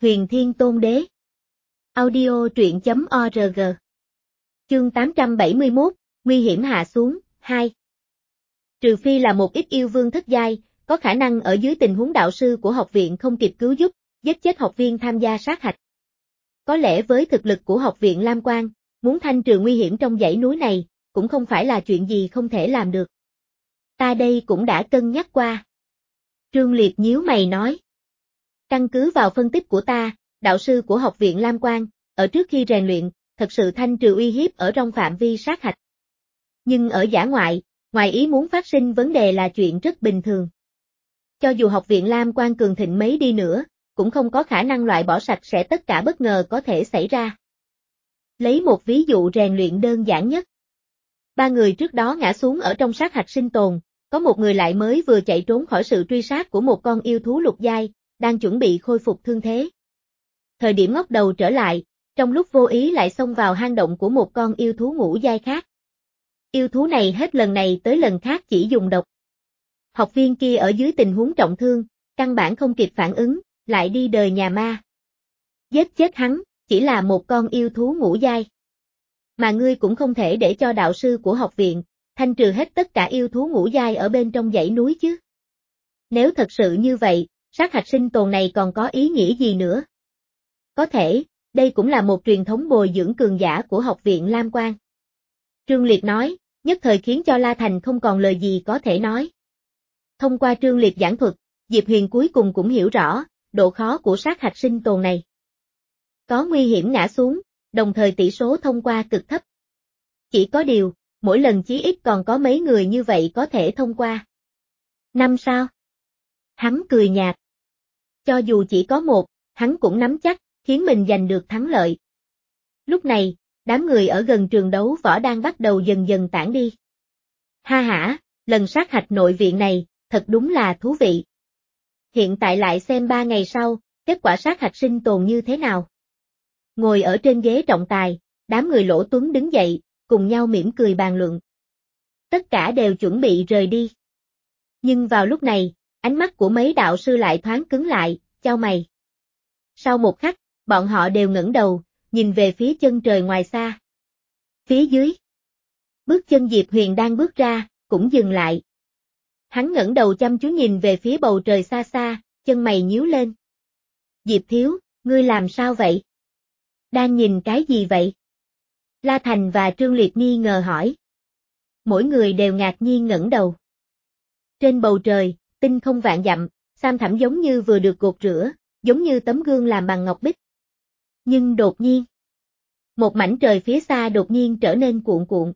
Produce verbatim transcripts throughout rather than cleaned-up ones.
Huyền Thiên Tôn Đế. Audio truyện chấm org. Chương tám trăm bảy mươi mốt, Nguy hiểm hạ xuống, hai. Trừ phi là một ít yêu vương thất giai, có khả năng ở dưới tình huống đạo sư của học viện không kịp cứu giúp, giết chết học viên tham gia sát hạch. Có lẽ với thực lực của học viện Lam Quan, muốn thanh trừ nguy hiểm trong dãy núi này, cũng không phải là chuyện gì không thể làm được. Ta đây cũng đã cân nhắc qua. Trương Liệt nhíu mày nói. Căn cứ vào phân tích của ta, đạo sư của học viện Lam Quan, ở trước khi rèn luyện, thật sự thanh trừ uy hiếp ở trong phạm vi sát hạch. Nhưng ở dã ngoại, ngoài ý muốn phát sinh vấn đề là chuyện rất bình thường. Cho dù học viện Lam Quan cường thịnh mấy đi nữa, cũng không có khả năng loại bỏ sạch sẽ tất cả bất ngờ có thể xảy ra. Lấy một ví dụ rèn luyện đơn giản nhất. Ba người trước đó ngã xuống ở trong sát hạch sinh tồn, có một người lại mới vừa chạy trốn khỏi sự truy sát của một con yêu thú lục giai, đang chuẩn bị khôi phục thương thế. Thời điểm ngóc đầu trở lại, trong lúc vô ý lại xông vào hang động của một con yêu thú ngũ giai khác. Yêu thú này hết lần này tới lần khác chỉ dùng độc. Học viên kia ở dưới tình huống trọng thương, căn bản không kịp phản ứng, lại đi đời nhà ma. Giết chết hắn, chỉ là một con yêu thú ngũ giai. Mà ngươi cũng không thể để cho đạo sư của học viện, thanh trừ hết tất cả yêu thú ngũ giai ở bên trong dãy núi chứ. Nếu thật sự như vậy, sát hạch sinh tồn này còn có ý nghĩa gì nữa? Có thể, đây cũng là một truyền thống bồi dưỡng cường giả của học viện Lam Quan. Trương Liệt nói, nhất thời khiến cho La Thành không còn lời gì có thể nói. Thông qua Trương Liệt giảng thuật, Diệp Huyền cuối cùng cũng hiểu rõ, độ khó của sát hạch sinh tồn này. Có nguy hiểm ngã xuống, đồng thời tỷ số thông qua cực thấp. Chỉ có điều, mỗi lần chí ít còn có mấy người như vậy có thể thông qua. Năm sao? Hắn cười nhạt. Cho dù chỉ có một, hắn cũng nắm chắc, khiến mình giành được thắng lợi. Lúc này, đám người ở gần trường đấu võ đang bắt đầu dần dần tản đi. Ha hả, lần sát hạch nội viện này, thật đúng là thú vị. Hiện tại lại xem ba ngày sau, kết quả sát hạch sinh tồn như thế nào. Ngồi ở trên ghế trọng tài, đám người Lỗ Tuấn đứng dậy, cùng nhau mỉm cười bàn luận. Tất cả đều chuẩn bị rời đi. Nhưng vào lúc này, ánh mắt của mấy đạo sư lại thoáng cứng lại, chau mày. Sau một khắc, bọn họ đều ngẩng đầu, nhìn về phía chân trời ngoài xa. Phía dưới, bước chân Diệp Huyền đang bước ra, cũng dừng lại. Hắn ngẩng đầu chăm chú nhìn về phía bầu trời xa xa, chân mày nhíu lên. Diệp thiếu, ngươi làm sao vậy? Đang nhìn cái gì vậy? La Thành và Trương Liệt nghi ngờ hỏi. Mỗi người đều ngạc nhiên ngẩng đầu. Trên bầu trời, tinh không vạn dặm, xám thẳm giống như vừa được gột rửa, giống như tấm gương làm bằng ngọc bích. Nhưng đột nhiên, một mảnh trời phía xa đột nhiên trở nên cuộn cuộn.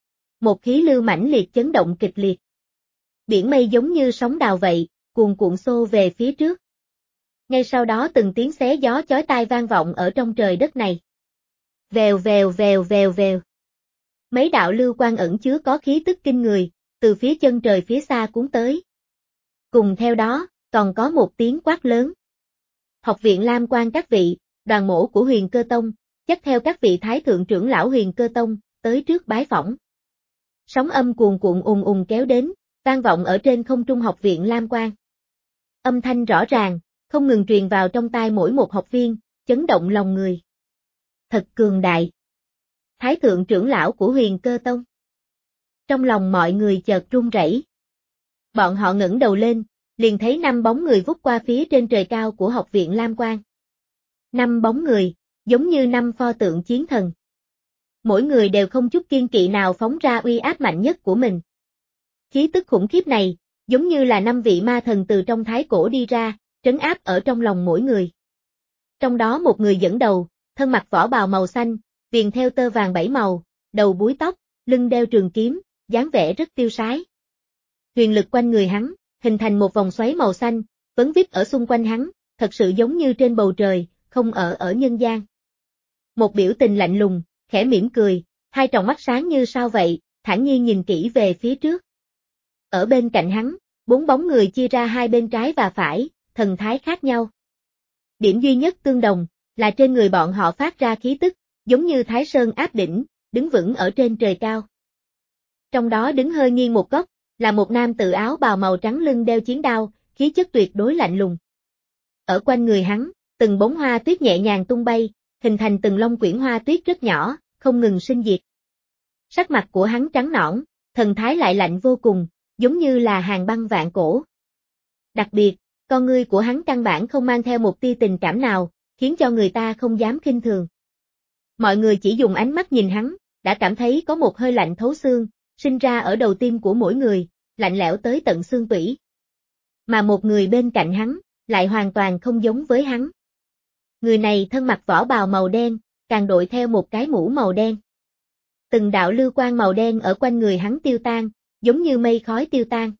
Một khí lưu mãnh liệt chấn động kịch liệt. Biển mây giống như sóng đào vậy, cuồn cuộn xô về phía trước. Ngay sau đó từng tiếng xé gió chói tai vang vọng ở trong trời đất này. Vèo vèo vèo vèo vèo. Mấy đạo lưu quang ẩn chứa có khí tức kinh người, từ phía chân trời phía xa cuốn tới. Cùng theo đó, còn có một tiếng quát lớn. Học viện Lam Quan các vị, đoàn mổ của Huyền Cơ Tông, dắt theo các vị thái thượng trưởng lão Huyền Cơ Tông, tới trước bái phỏng. Sóng âm cuồn cuộn ùng ùng kéo đến, vang vọng ở trên không trung học viện Lam Quan. Âm thanh rõ ràng, không ngừng truyền vào trong tai mỗi một học viên, chấn động lòng người. Thật cường đại. Thái thượng trưởng lão của Huyền Cơ Tông. Trong lòng mọi người chợt run rẩy. Bọn họ ngẩng đầu lên, liền thấy năm bóng người vút qua phía trên trời cao của học viện Lam Quan. Năm bóng người, giống như năm pho tượng chiến thần. Mỗi người đều không chút kiên kỵ nào phóng ra uy áp mạnh nhất của mình. Khí tức khủng khiếp này, giống như là năm vị ma thần từ trong thái cổ đi ra, trấn áp ở trong lòng mỗi người. Trong đó một người dẫn đầu, thân mặc võ bào màu xanh, viền theo tơ vàng bảy màu, đầu búi tóc, lưng đeo trường kiếm, dáng vẻ rất tiêu sái. Huyền lực quanh người hắn, hình thành một vòng xoáy màu xanh, vấn vít ở xung quanh hắn, thật sự giống như trên bầu trời, không ở ở nhân gian. Một biểu tình lạnh lùng, khẽ mỉm cười, hai tròng mắt sáng như sao vậy, thản nhiên nhìn kỹ về phía trước. Ở bên cạnh hắn, bốn bóng người chia ra hai bên trái và phải, thần thái khác nhau. Điểm duy nhất tương đồng, là trên người bọn họ phát ra khí tức, giống như Thái Sơn áp đỉnh, đứng vững ở trên trời cao. Trong đó đứng hơi nghiêng một góc, là một nam tự áo bào màu trắng lưng đeo chiến đao, khí chất tuyệt đối lạnh lùng. Ở quanh người hắn, từng bông hoa tuyết nhẹ nhàng tung bay, hình thành từng lông quyển hoa tuyết rất nhỏ, không ngừng sinh diệt. Sắc mặt của hắn trắng nõn, thần thái lại lạnh vô cùng, giống như là hàng băng vạn cổ. Đặc biệt, con ngươi của hắn căn bản không mang theo một tia tình cảm nào, khiến cho người ta không dám khinh thường. Mọi người chỉ dùng ánh mắt nhìn hắn, đã cảm thấy có một hơi lạnh thấu xương, sinh ra ở đầu tim của mỗi người, lạnh lẽo tới tận xương tủy. Mà một người bên cạnh hắn, lại hoàn toàn không giống với hắn. Người này thân mặc vỏ bào màu đen, càng đội theo một cái mũ màu đen. Từng đạo lưu quang màu đen ở quanh người hắn tiêu tan, giống như mây khói tiêu tan.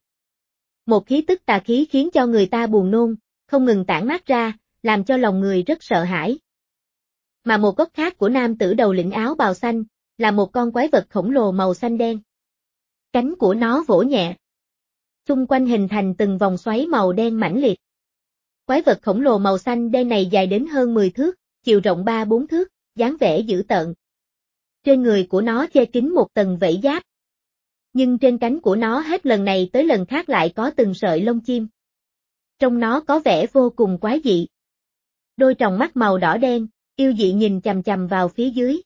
Một khí tức tà khí khiến cho người ta buồn nôn, không ngừng tản mát ra, làm cho lòng người rất sợ hãi. Mà một góc khác của nam tử đầu lĩnh áo bào xanh, là một con quái vật khổng lồ màu xanh đen. Cánh của nó vỗ nhẹ. Xung quanh hình thành từng vòng xoáy màu đen mãnh liệt. Quái vật khổng lồ màu xanh đen này dài đến hơn mười thước, chiều rộng ba bốn thước, dáng vẻ dữ tợn. Trên người của nó che kín một tầng vảy giáp. Nhưng trên cánh của nó hết lần này tới lần khác lại có từng sợi lông chim. Trông nó có vẻ vô cùng quái dị. Đôi tròng mắt màu đỏ đen, yêu dị nhìn chằm chằm vào phía dưới.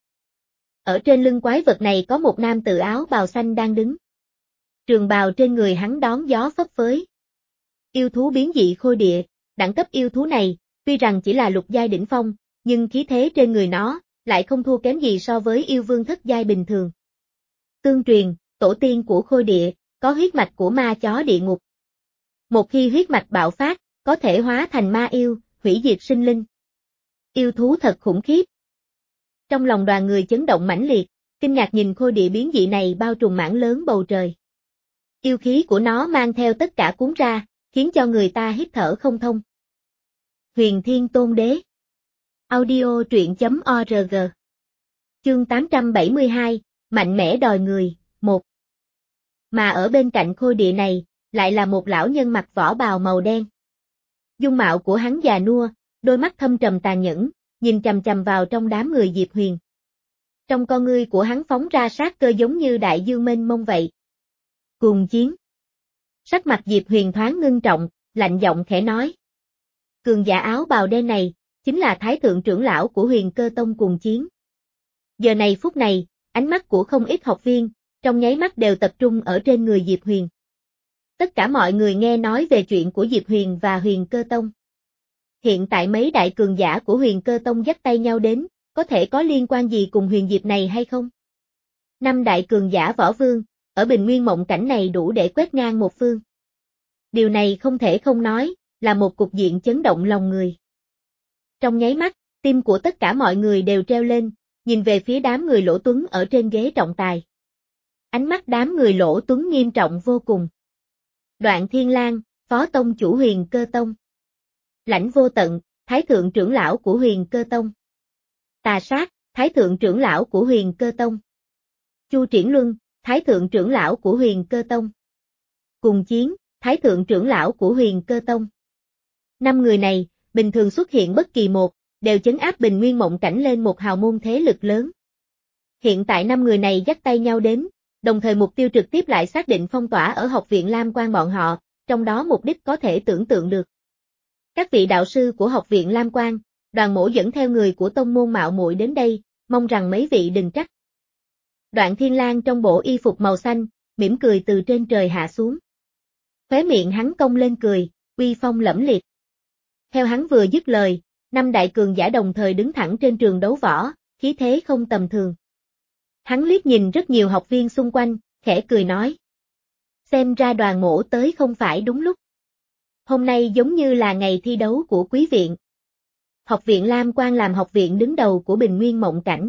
Ở trên lưng quái vật này có một nam tử áo bào xanh đang đứng. Trường bào trên người hắn đón gió phấp phới. Yêu thú biến dị khôi địa, đẳng cấp yêu thú này, tuy rằng chỉ là lục giai đỉnh phong, nhưng khí thế trên người nó, lại không thua kém gì so với yêu vương thất giai bình thường. Tương truyền, tổ tiên của khôi địa, có huyết mạch của ma chó địa ngục. Một khi huyết mạch bạo phát, có thể hóa thành ma yêu, hủy diệt sinh linh. Yêu thú thật khủng khiếp. Trong lòng đoàn người chấn động mãnh liệt, kinh ngạc nhìn khôi địa biến dị này bao trùm mảng lớn bầu trời. Yêu khí của nó mang theo tất cả cuốn ra, khiến cho người ta hít thở không thông. Huyền Thiên Tôn Đế. Audio truyện chấm org. Chương tám trăm bảy mươi hai, mạnh mẽ đòi người, một. Mà ở bên cạnh khôi địa này, lại là một lão nhân mặc vỏ bào màu đen. Dung mạo của hắn già nua, đôi mắt thâm trầm tàn nhẫn, nhìn chằm chằm vào trong đám người Diệp Huyền. Trong con ngươi của hắn phóng ra sát cơ giống như đại dương mênh mông vậy. Cùng chiến. Sắc mặt Diệp Huyền thoáng ngưng trọng, lạnh giọng khẽ nói. Cường giả áo bào đen này, chính là Thái Thượng trưởng lão của Huyền Cơ Tông cùng chiến. Giờ này phút này, ánh mắt của không ít học viên, trong nháy mắt đều tập trung ở trên người Diệp Huyền. Tất cả mọi người nghe nói về chuyện của Diệp Huyền và Huyền Cơ Tông. Hiện tại mấy đại cường giả của Huyền Cơ Tông dắt tay nhau đến, có thể có liên quan gì cùng Huyền Diệp này hay không? Năm đại cường giả võ vương, ở Bình Nguyên Mộng Cảnh này đủ để quét ngang một phương. Điều này không thể không nói, là một cục diện chấn động lòng người. Trong nháy mắt, tim của tất cả mọi người đều treo lên, nhìn về phía đám người Lỗ Tuấn ở trên ghế trọng tài. Ánh mắt đám người Lỗ Tuấn nghiêm trọng vô cùng. Đoạn Thiên Lang, Phó Tông chủ Huyền Cơ Tông. Lãnh Vô Tận, Thái Thượng trưởng lão của Huyền Cơ Tông. Tà Sát, Thái Thượng trưởng lão của Huyền Cơ Tông. Chu Triển Luân, Thái Thượng trưởng lão của Huyền Cơ Tông. Cùng Chiến, Thái Thượng trưởng lão của Huyền Cơ Tông. Năm người này, bình thường xuất hiện bất kỳ một, đều chấn áp Bình Nguyên Mộng Cảnh lên một hào môn thế lực lớn. Hiện tại năm người này dắt tay nhau đến, đồng thời mục tiêu trực tiếp lại xác định phong tỏa ở học viện Lam Quan bọn họ, trong đó mục đích có thể tưởng tượng được. Các vị đạo sư của học viện Lam Quan, Đoàn Mỗ dẫn theo người của tông môn mạo muội đến đây, mong rằng mấy vị đừng trách. Đoạn Thiên Lang trong bộ y phục màu xanh, mỉm cười từ trên trời hạ xuống. Khóe miệng hắn cong lên cười, uy phong lẫm liệt. Theo hắn vừa dứt lời, năm đại cường giả đồng thời đứng thẳng trên trường đấu võ, khí thế không tầm thường. Hắn liếc nhìn rất nhiều học viên xung quanh, khẽ cười nói. Xem ra Đoàn Mỗ tới không phải đúng lúc. Hôm nay giống như là ngày thi đấu của quý viện. Học viện Lam Quan làm học viện đứng đầu của Bình Nguyên Mộng Cảnh.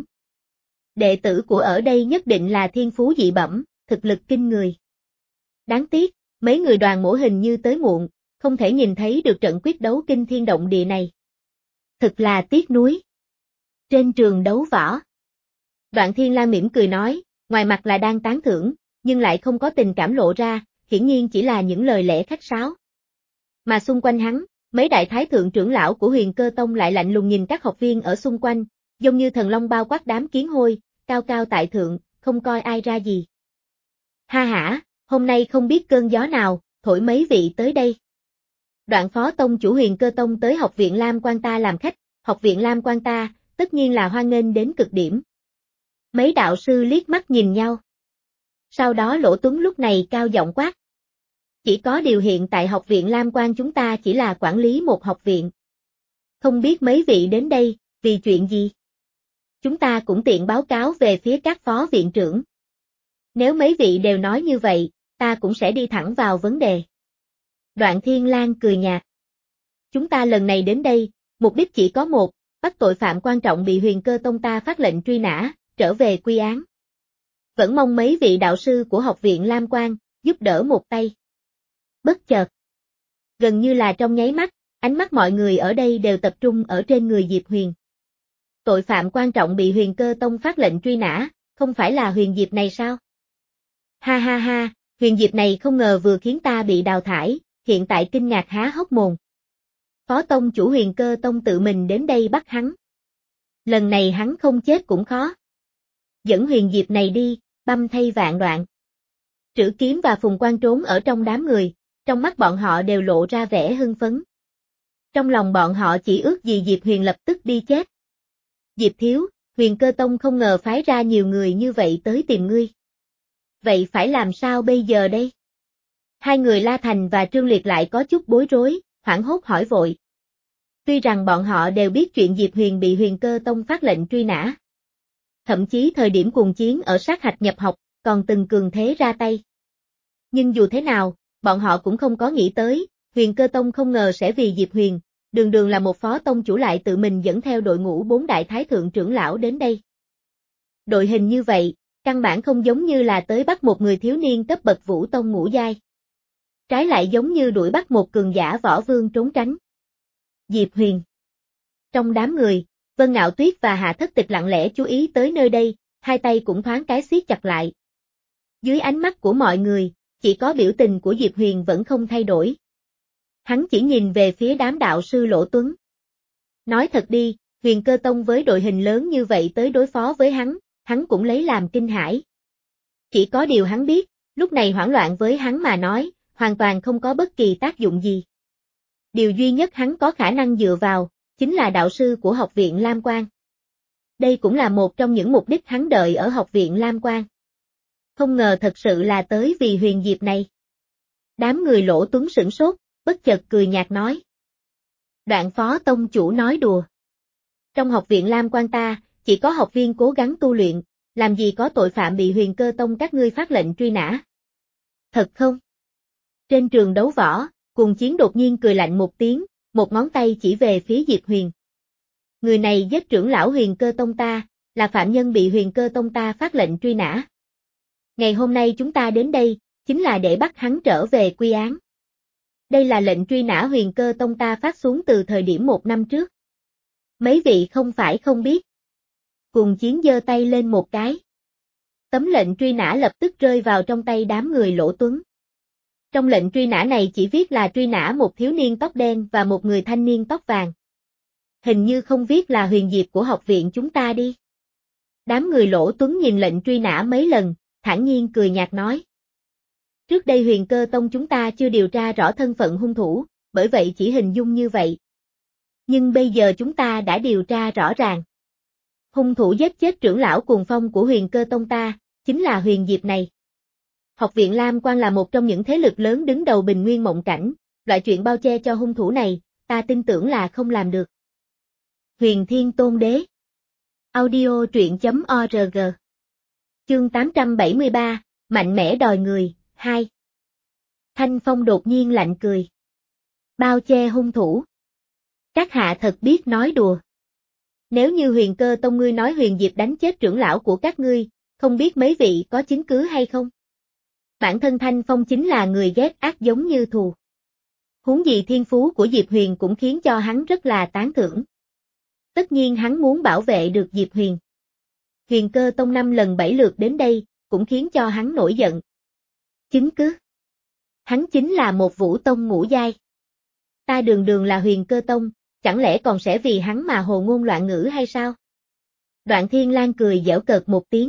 Đệ tử của ở đây nhất định là thiên phú dị bẩm, thực lực kinh người. Đáng tiếc, mấy người Đoàn Mỗ hình như tới muộn, không thể nhìn thấy được trận quyết đấu kinh thiên động địa này. Thực là tiếc nuối. Trên trường đấu võ. Đoạn Thiên Lang mỉm cười nói, ngoài mặt là đang tán thưởng, nhưng lại không có tình cảm lộ ra, hiển nhiên chỉ là những lời lẽ khách sáo. Mà xung quanh hắn, mấy đại thái thượng trưởng lão của Huyền Cơ Tông lại lạnh lùng nhìn các học viên ở xung quanh, giống như thần long bao quát đám kiến hôi, cao cao tại thượng, không coi ai ra gì. Ha hả, hôm nay không biết cơn gió nào, thổi mấy vị tới đây. Đoạn phó tông chủ Huyền Cơ Tông tới học viện Lam Quan ta làm khách, học viện Lam Quan ta, tất nhiên là hoan nghênh đến cực điểm. Mấy đạo sư liếc mắt nhìn nhau. Sau đó Lỗ Tuấn lúc này cao giọng quát. Chỉ có điều hiện tại học viện Lam Quan chúng ta chỉ là quản lý một học viện. Không biết mấy vị đến đây, vì chuyện gì? Chúng ta cũng tiện báo cáo về phía các phó viện trưởng. Nếu mấy vị đều nói như vậy, ta cũng sẽ đi thẳng vào vấn đề. Đoạn Thiên Lang cười nhạt. Chúng ta lần này đến đây, mục đích chỉ có một, bắt tội phạm quan trọng bị Huyền Cơ Tông ta phát lệnh truy nã, trở về quy án. Vẫn mong mấy vị đạo sư của học viện Lam Quan, giúp đỡ một tay. Bất chợt. Gần như là trong nháy mắt, ánh mắt mọi người ở đây đều tập trung ở trên người Diệp Huyền. Tội phạm quan trọng bị Huyền Cơ Tông phát lệnh truy nã, không phải là Huyền Diệp này sao? Ha ha ha, Huyền Diệp này không ngờ vừa khiến ta bị đào thải, hiện tại kinh ngạc há hốc mồm. Phó Tông chủ Huyền Cơ Tông tự mình đến đây bắt hắn. Lần này hắn không chết cũng khó. Dẫn Huyền Diệp này đi, băm thay vạn đoạn. Trữ Kiếm và Phùng Quan trốn ở trong đám người, trong mắt bọn họ đều lộ ra vẻ hưng phấn. Trong lòng bọn họ chỉ ước gì Diệp Huyền lập tức đi chết. Diệp thiếu, Huyền Cơ Tông không ngờ phái ra nhiều người như vậy tới tìm ngươi. Vậy phải làm sao bây giờ đây? Hai người La Thành và Trương Liệt lại có chút bối rối, hoảng hốt hỏi vội. Tuy rằng bọn họ đều biết chuyện Diệp Huyền bị Huyền Cơ Tông phát lệnh truy nã. Thậm chí thời điểm cuồng chiến ở sát hạch nhập học, còn từng cường thế ra tay. Nhưng dù thế nào, bọn họ cũng không có nghĩ tới, Huyền Cơ Tông không ngờ sẽ vì Diệp Huyền, đường đường là một phó tông chủ lại tự mình dẫn theo đội ngũ bốn đại thái thượng trưởng lão đến đây. Đội hình như vậy, căn bản không giống như là tới bắt một người thiếu niên cấp bậc vũ tông ngũ giai. Trái lại giống như đuổi bắt một cường giả võ vương trốn tránh. Diệp Huyền. Trong đám người, Vân Ngạo Tuyết và Hạ Thất Tịch lặng lẽ chú ý tới nơi đây, hai tay cũng thoáng cái siết chặt lại. Dưới ánh mắt của mọi người, chỉ có biểu tình của Diệp Huyền vẫn không thay đổi. Hắn chỉ nhìn về phía đám đạo sư Lỗ Tuấn. Nói thật đi, Huyền Cơ Tông với đội hình lớn như vậy tới đối phó với hắn, hắn cũng lấy làm kinh hãi. Chỉ có điều hắn biết, lúc này hoảng loạn với hắn mà nói, hoàn toàn không có bất kỳ tác dụng gì. Điều duy nhất hắn có khả năng dựa vào, chính là đạo sư của học viện Lam Quan. Đây cũng là một trong những mục đích hắn đợi ở học viện Lam Quan. Không ngờ thật sự là tới vì Huyền Diệp này. Đám người Lỗ Tuấn sửng sốt, bất chợt cười nhạt nói. Đoạn phó tông chủ nói đùa. Trong học viện Lam Quan ta, chỉ có học viên cố gắng tu luyện, làm gì có tội phạm bị Huyền Cơ Tông các ngươi phát lệnh truy nã. Thật không? Trên trường đấu võ, Cuồng Chiến đột nhiên cười lạnh một tiếng, một ngón tay chỉ về phía Diệp Huyền. Người này giết trưởng lão Huyền Cơ Tông ta, là phạm nhân bị Huyền Cơ Tông ta phát lệnh truy nã. Ngày hôm nay chúng ta đến đây, chính là để bắt hắn trở về quy án. Đây là lệnh truy nã Huyền Cơ Tông ta phát xuống từ thời điểm một năm trước. Mấy vị không phải không biết. Cuồng Chiến giơ tay lên một cái. Tấm lệnh truy nã lập tức rơi vào trong tay đám người Lỗ Tuấn. Trong lệnh truy nã này chỉ viết là truy nã một thiếu niên tóc đen và một người thanh niên tóc vàng. Hình như không viết là Huyền Diệp của học viện chúng ta đi. Đám người Lỗ Tuấn nhìn lệnh truy nã mấy lần, thản nhiên cười nhạt nói. Trước đây Huyền Cơ Tông chúng ta chưa điều tra rõ thân phận hung thủ, bởi vậy chỉ hình dung như vậy. Nhưng bây giờ chúng ta đã điều tra rõ ràng. Hung thủ giết chết trưởng lão cuồng phong của Huyền Cơ Tông ta, chính là Huyền Diệp này. Học viện Lam Quan là một trong những thế lực lớn đứng đầu Bình Nguyên Mộng Cảnh, loại chuyện bao che cho hung thủ này, ta tin tưởng là không làm được. Huyền Thiên Tôn Đế. Audio truyện chấm org. Chương tám trăm bảy mươi ba, Mạnh mẽ đòi người, hai. Thanh Phong đột nhiên lạnh cười. Bao che hung thủ. Các hạ thật biết nói đùa. Nếu như Huyền Cơ Tông ngươi nói Huyền Diệp đánh chết trưởng lão của các ngươi, không biết mấy vị có chứng cứ hay không? Bản thân Thanh Phong chính là người ghét ác giống như thù. Huống gì thiên phú của Diệp Huyền cũng khiến cho hắn rất là tán thưởng. Tất nhiên hắn muốn bảo vệ được Diệp Huyền. Huyền Cơ Tông năm lần bảy lượt đến đây, cũng khiến cho hắn nổi giận. Chứng cứ? Hắn chính là một vũ tông ngũ giai. Ta đường đường là Huyền Cơ Tông, chẳng lẽ còn sẽ vì hắn mà hồ ngôn loạn ngữ hay sao? Đoạn Thiên Lang cười giễu cợt một tiếng.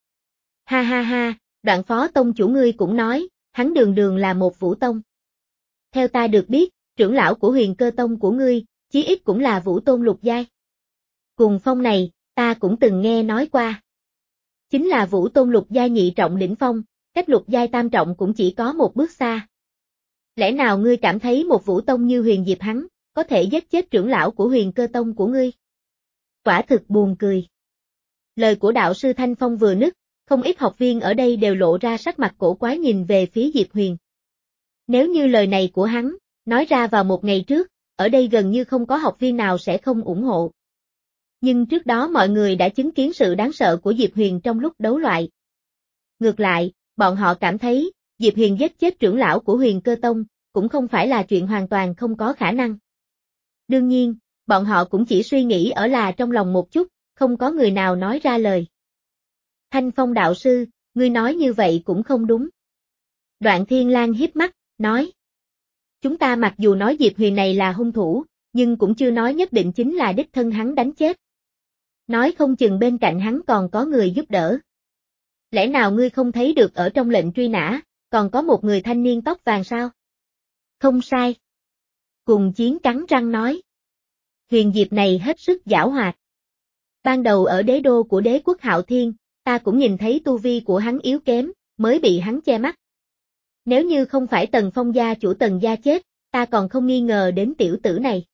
Ha ha ha, Đoạn phó tông chủ ngươi cũng nói, hắn đường đường là một vũ tông. Theo ta được biết, trưởng lão của Huyền Cơ Tông của ngươi, chí ít cũng là vũ tôn lục giai. Cùng phong này, ta cũng từng nghe nói qua. Chính là vũ tôn lục giai nhị trọng đỉnh phong, cách lục giai tam trọng cũng chỉ có một bước xa. Lẽ nào ngươi cảm thấy một vũ tông như Huyền Diệp hắn, có thể giết chết trưởng lão của Huyền Cơ Tông của ngươi? Quả thực buồn cười. Lời của đạo sư Thanh Phong vừa nứt, không ít học viên ở đây đều lộ ra sắc mặt cổ quái nhìn về phía Diệp Huyền. Nếu như lời này của hắn, nói ra vào một ngày trước, ở đây gần như không có học viên nào sẽ không ủng hộ. Nhưng trước đó mọi người đã chứng kiến sự đáng sợ của Diệp Huyền trong lúc đấu loại. Ngược lại, bọn họ cảm thấy, Diệp Huyền giết chết trưởng lão của Huyền Cơ Tông, cũng không phải là chuyện hoàn toàn không có khả năng. Đương nhiên, bọn họ cũng chỉ suy nghĩ ở là trong lòng một chút, không có người nào nói ra lời. Thanh Phong đạo sư, ngươi nói như vậy cũng không đúng. Đoạn Thiên Lang híp mắt, nói. Chúng ta mặc dù nói Diệp Huyền này là hung thủ, nhưng cũng chưa nói nhất định chính là đích thân hắn đánh chết. Nói không chừng bên cạnh hắn còn có người giúp đỡ. Lẽ nào ngươi không thấy được ở trong lệnh truy nã, còn có một người thanh niên tóc vàng sao? Không sai. Cùng Chiến cắn răng nói. Huyền Diệp này hết sức giảo hoạt. Ban đầu ở đế đô của đế quốc Hạo Thiên, ta cũng nhìn thấy tu vi của hắn yếu kém, mới bị hắn che mắt. Nếu như không phải Tần Phong gia chủ Tần gia chết, ta còn không nghi ngờ đến tiểu tử này.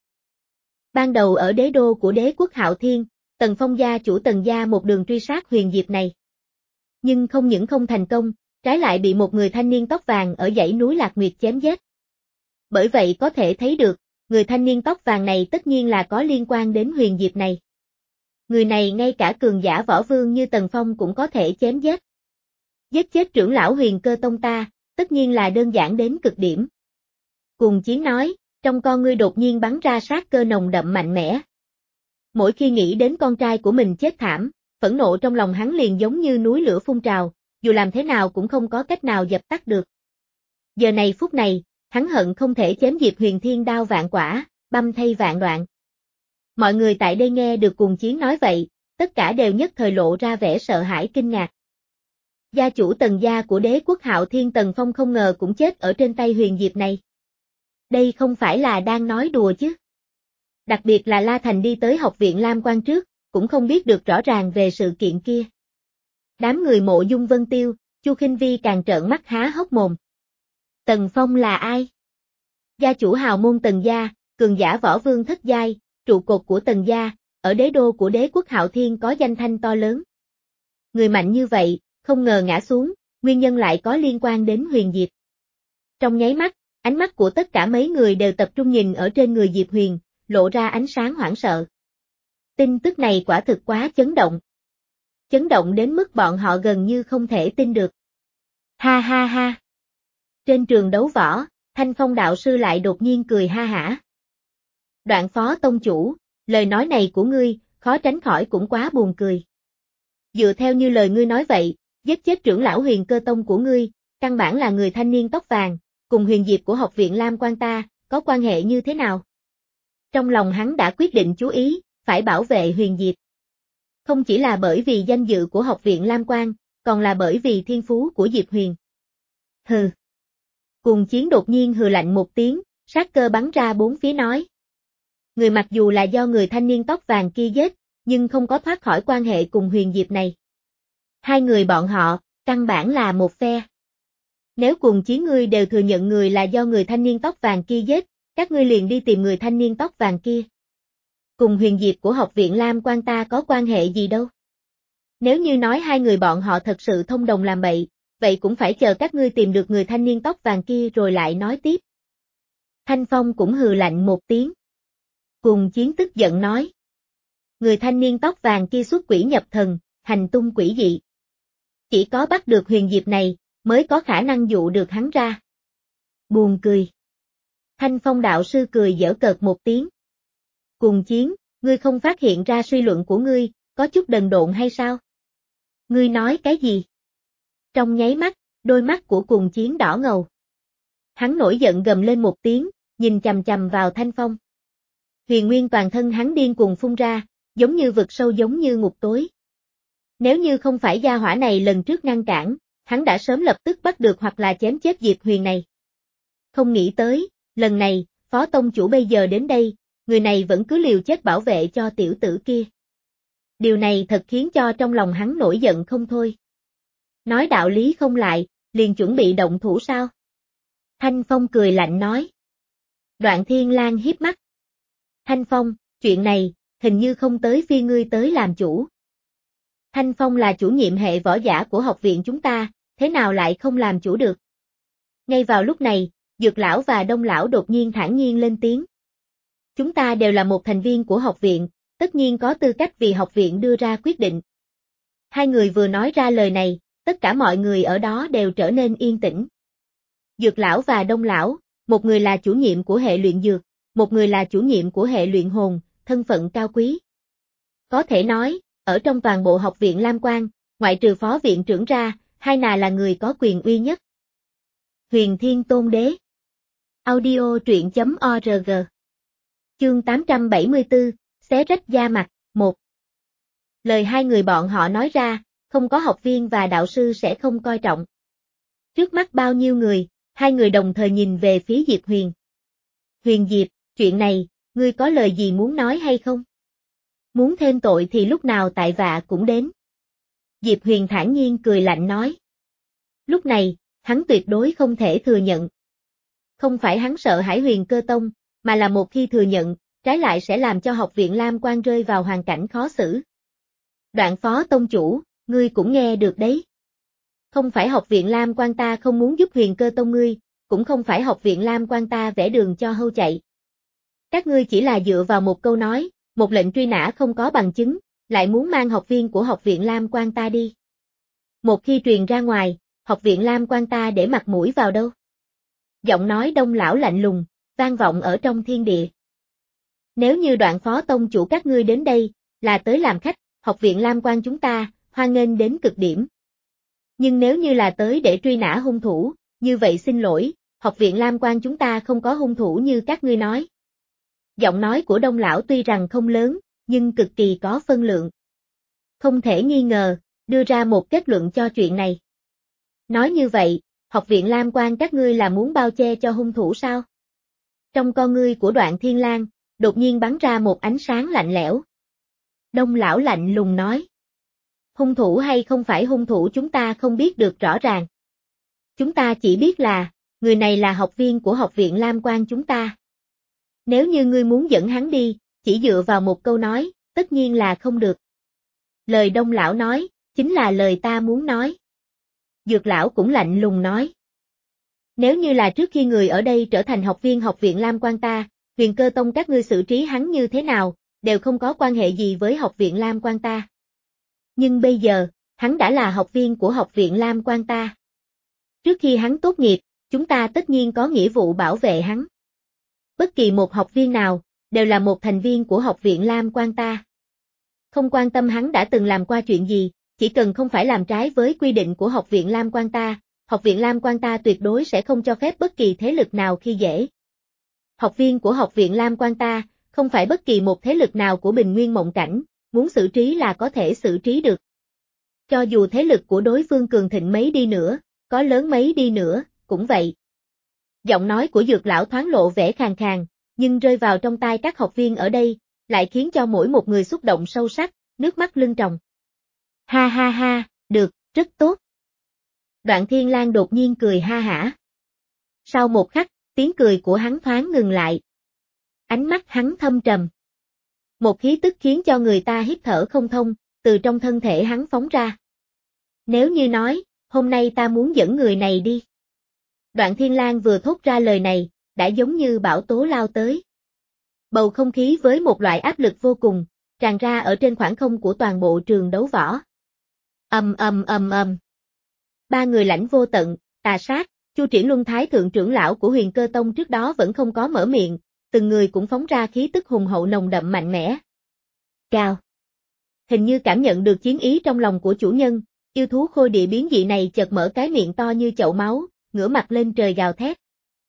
Ban đầu ở đế đô của đế quốc Hạo Thiên, Tần Phong gia chủ Tần gia một đường truy sát Huyền Diệp này. Nhưng không những không thành công, trái lại bị một người thanh niên tóc vàng ở dãy núi Lạc Nguyệt chém giết. Bởi vậy có thể thấy được, người thanh niên tóc vàng này tất nhiên là có liên quan đến Huyền Diệp này. Người này ngay cả cường giả võ vương như Tần Phong cũng có thể chém giết. Giết chết trưởng lão Huyền Cơ Tông ta, tất nhiên là đơn giản đến cực điểm. Cùng Chiến nói, trong con ngươi đột nhiên bắn ra sát cơ nồng đậm mạnh mẽ. Mỗi khi nghĩ đến con trai của mình chết thảm, phẫn nộ trong lòng hắn liền giống như núi lửa phun trào, dù làm thế nào cũng không có cách nào dập tắt được. Giờ này phút này, hắn hận không thể chém Diệp Huyền thiên đao vạn quả, băm thay vạn đoạn. Mọi người tại đây nghe được Cùng Chiến nói vậy, tất cả đều nhất thời lộ ra vẻ sợ hãi kinh ngạc. Gia chủ Tần gia của đế quốc Hạo Thiên Tần Phong không ngờ cũng chết ở trên tay Huyền Diệp này. Đây không phải là đang nói đùa chứ. Đặc biệt là La Thành đi tới học viện Lam Quan trước, cũng không biết được rõ ràng về sự kiện kia. Đám người Mộ Dung Vân Tiêu, Chu Khinh Vi càng trợn mắt há hốc mồm. Tần Phong là ai? Gia chủ hào môn Tần gia, cường giả võ vương thất giai, trụ cột của Tần gia, ở đế đô của đế quốc Hạo Thiên có danh thanh to lớn. Người mạnh như vậy, không ngờ ngã xuống, nguyên nhân lại có liên quan đến Huyền Diệp. Trong nháy mắt, ánh mắt của tất cả mấy người đều tập trung nhìn ở trên người Diệp Huyền, lộ ra ánh sáng hoảng sợ. Tin tức này quả thực quá chấn động. Chấn động đến mức bọn họ gần như không thể tin được. Ha ha ha. Trên trường đấu võ, Thanh Phong đạo sư lại đột nhiên cười ha hả. Đoạn Phó tông chủ, lời nói này của ngươi, khó tránh khỏi cũng quá buồn cười. Dựa theo như lời ngươi nói vậy, giết chết trưởng lão Huyền Cơ Tông của ngươi, căn bản là người thanh niên tóc vàng, cùng Huyền Diệp của học viện Lam Quan ta, có quan hệ như thế nào? Trong lòng hắn đã quyết định chú ý, phải bảo vệ Huyền Diệp. Không chỉ là bởi vì danh dự của học viện Lam Quan, còn là bởi vì thiên phú của Diệp Huyền. Hừ. Cùng Chiến đột nhiên hừ lạnh một tiếng, sát cơ bắn ra bốn phía nói. Người mặc dù là do người thanh niên tóc vàng kia giết, nhưng không có thoát khỏi quan hệ cùng Huyền Diệp này. Hai người bọn họ, căn bản là một phe. Nếu Cùng Chiến ngươi đều thừa nhận người là do người thanh niên tóc vàng kia giết, các ngươi liền đi tìm người thanh niên tóc vàng kia. Cùng Huyền Diệp của học viện Lam Quan ta có quan hệ gì đâu. Nếu như nói hai người bọn họ thật sự thông đồng làm bậy, vậy cũng phải chờ các ngươi tìm được người thanh niên tóc vàng kia rồi lại nói tiếp. Thanh Phong cũng hừ lạnh một tiếng. Cùng Chiến tức giận nói. Người thanh niên tóc vàng kia xuất quỷ nhập thần, hành tung quỷ dị. Chỉ có bắt được Huyền Diệp này, mới có khả năng dụ được hắn ra. Buồn cười. Thanh Phong đạo sư cười giỡn cợt một tiếng. Cùng Chiến, ngươi không phát hiện ra suy luận của ngươi, có chút đần độn hay sao? Ngươi nói cái gì? Trong nháy mắt, đôi mắt của Cùng Chiến đỏ ngầu. Hắn nổi giận gầm lên một tiếng, nhìn chằm chằm vào Thanh Phong. Huyền nguyên toàn thân hắn điên cuồng phun ra, giống như vực sâu giống như ngục tối. Nếu như không phải gia hỏa này lần trước ngăn cản, hắn đã sớm lập tức bắt được hoặc là chém chết Diệp Huyền này. Không nghĩ tới, lần này, phó tông chủ bây giờ đến đây, người này vẫn cứ liều chết bảo vệ cho tiểu tử kia. Điều này thật khiến cho trong lòng hắn nổi giận không thôi. Nói đạo lý không lại, liền chuẩn bị động thủ sao? Thanh Phong cười lạnh nói. Đoạn Thiên Lang hiếp mắt. Thanh Phong, chuyện này, hình như không tới phi ngươi tới làm chủ. Thanh Phong là chủ nhiệm hệ võ giả của học viện chúng ta, thế nào lại không làm chủ được? Ngay vào lúc này, Dược lão và Đông lão đột nhiên thản nhiên lên tiếng. Chúng ta đều là một thành viên của học viện, tất nhiên có tư cách vì học viện đưa ra quyết định. Hai người vừa nói ra lời này, tất cả mọi người ở đó đều trở nên yên tĩnh. Dược lão và Đông lão, một người là chủ nhiệm của hệ luyện dược, một người là chủ nhiệm của hệ luyện hồn, thân phận cao quý. Có thể nói, ở trong toàn bộ học viện Lam Quan, ngoại trừ phó viện trưởng ra, hai nà là người có quyền uy nhất. Huyền Thiên Tôn Đế. Audio truyện chấm org. Chương tám trăm bảy mươi tư, xé rách da mặt, một. Lời hai người bọn họ nói ra, không có học viên và đạo sư sẽ không coi trọng. Trước mắt bao nhiêu người, hai người đồng thời nhìn về phía Diệp Huyền. Huyền Diệp, chuyện này, ngươi có lời gì muốn nói hay không? Muốn thêm tội thì lúc nào tại vạ cũng đến. Diệp Huyền thản nhiên cười lạnh nói. Lúc này, hắn tuyệt đối không thể thừa nhận. Không phải hắn sợ hãi Huyền Cơ Tông, mà là một khi thừa nhận, trái lại sẽ làm cho học viện Lam Quan rơi vào hoàn cảnh khó xử. Đoạn phó tông chủ, ngươi cũng nghe được đấy. Không phải học viện Lam Quan ta không muốn giúp Huyền Cơ Tông ngươi, cũng không phải học viện Lam Quan ta vẽ đường cho hâu chạy. Các ngươi chỉ là dựa vào một câu nói, một lệnh truy nã không có bằng chứng, lại muốn mang học viên của học viện Lam Quan ta đi. Một khi truyền ra ngoài, học viện Lam Quan ta để mặt mũi vào đâu? Giọng nói Đông lão lạnh lùng, vang vọng ở trong thiên địa. Nếu như Đoạn phó tông chủ các ngươi đến đây, là tới làm khách, học viện Lam Quan chúng ta, hoan nghênh đến cực điểm. Nhưng nếu như là tới để truy nã hung thủ, như vậy xin lỗi, học viện Lam Quan chúng ta không có hung thủ như các ngươi nói. Giọng nói của Đông lão tuy rằng không lớn, nhưng cực kỳ có phân lượng. Không thể nghi ngờ, đưa ra một kết luận cho chuyện này. Nói như vậy, học viện Lam Quan các ngươi là muốn bao che cho hung thủ sao? Trong con ngươi của Đoạn Thiên Lang, đột nhiên bắn ra một ánh sáng lạnh lẽo. Đông lão lạnh lùng nói. Hung thủ hay không phải hung thủ chúng ta không biết được rõ ràng. Chúng ta chỉ biết là, người này là học viên của học viện Lam Quan chúng ta. Nếu như ngươi muốn dẫn hắn đi, chỉ dựa vào một câu nói, tất nhiên là không được. Lời Đông lão nói, chính là lời ta muốn nói. Dược lão cũng lạnh lùng nói. Nếu như là trước khi người ở đây trở thành học viên học viện Lam Quan ta, Huyền Cơ Tông các ngươi xử trí hắn như thế nào, đều không có quan hệ gì với học viện Lam Quan ta. Nhưng bây giờ, hắn đã là học viên của học viện Lam Quan ta. Trước khi hắn tốt nghiệp, chúng ta tất nhiên có nghĩa vụ bảo vệ hắn. Bất kỳ một học viên nào, đều là một thành viên của học viện Lam Quan ta. Không quan tâm hắn đã từng làm qua chuyện gì, chỉ cần không phải làm trái với quy định của học viện Lam Quan ta, học viện Lam Quan ta tuyệt đối sẽ không cho phép bất kỳ thế lực nào khi dễ. Học viên của học viện Lam Quan ta, không phải bất kỳ một thế lực nào của Bình Nguyên Mộng Cảnh, muốn xử trí là có thể xử trí được. Cho dù thế lực của đối phương cường thịnh mấy đi nữa, có lớn mấy đi nữa, cũng vậy. Giọng nói của Dược lão thoáng lộ vẻ khàn khàn, nhưng rơi vào trong tai các học viên ở đây, lại khiến cho mỗi một người xúc động sâu sắc, nước mắt lưng tròng. Ha ha ha, được, rất tốt. Đoạn Thiên Lang đột nhiên cười ha hả. Sau một khắc, tiếng cười của hắn thoáng ngừng lại. Ánh mắt hắn thâm trầm. Một khí tức khiến cho người ta hít thở không thông, từ trong thân thể hắn phóng ra. Nếu như nói, hôm nay ta muốn dẫn người này đi. Đoạn Thiên Lang vừa thốt ra lời này, đã giống như bão tố lao tới. Bầu không khí với một loại áp lực vô cùng, tràn ra ở trên khoảng không của toàn bộ trường đấu võ. Ầm ầm ầm ầm. Ba người lãnh vô tận, Tà Sát, Chu Triển Luân Thái thượng trưởng lão của Huyền Cơ Tông trước đó vẫn không có mở miệng, từng người cũng phóng ra khí tức hùng hậu nồng đậm mạnh mẽ. Cao. Hình như cảm nhận được chiến ý trong lòng của chủ nhân, yêu thú khôi địa biến dị này chợt mở cái miệng to như chậu máu, ngửa mặt lên trời gào thét.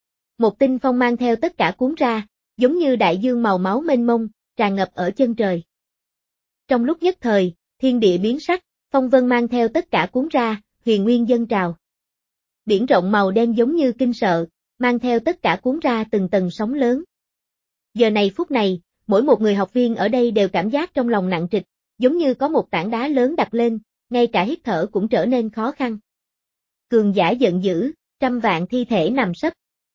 Một tinh phong mang theo tất cả cuốn ra, giống như đại dương màu máu mênh mông, tràn ngập ở chân trời. Trong lúc nhất thời, thiên địa biến sắc, phong vân mang theo tất cả cuốn ra, huyền nguyên dâng trào. Biển rộng màu đen giống như kinh sợ, mang theo tất cả cuốn ra từng tầng sóng lớn. Giờ này phút này, mỗi một người học viên ở đây đều cảm giác trong lòng nặng trịch, giống như có một tảng đá lớn đặt lên, ngay cả hít thở cũng trở nên khó khăn. Cường giả giận dữ, trăm vạn thi thể nằm sấp.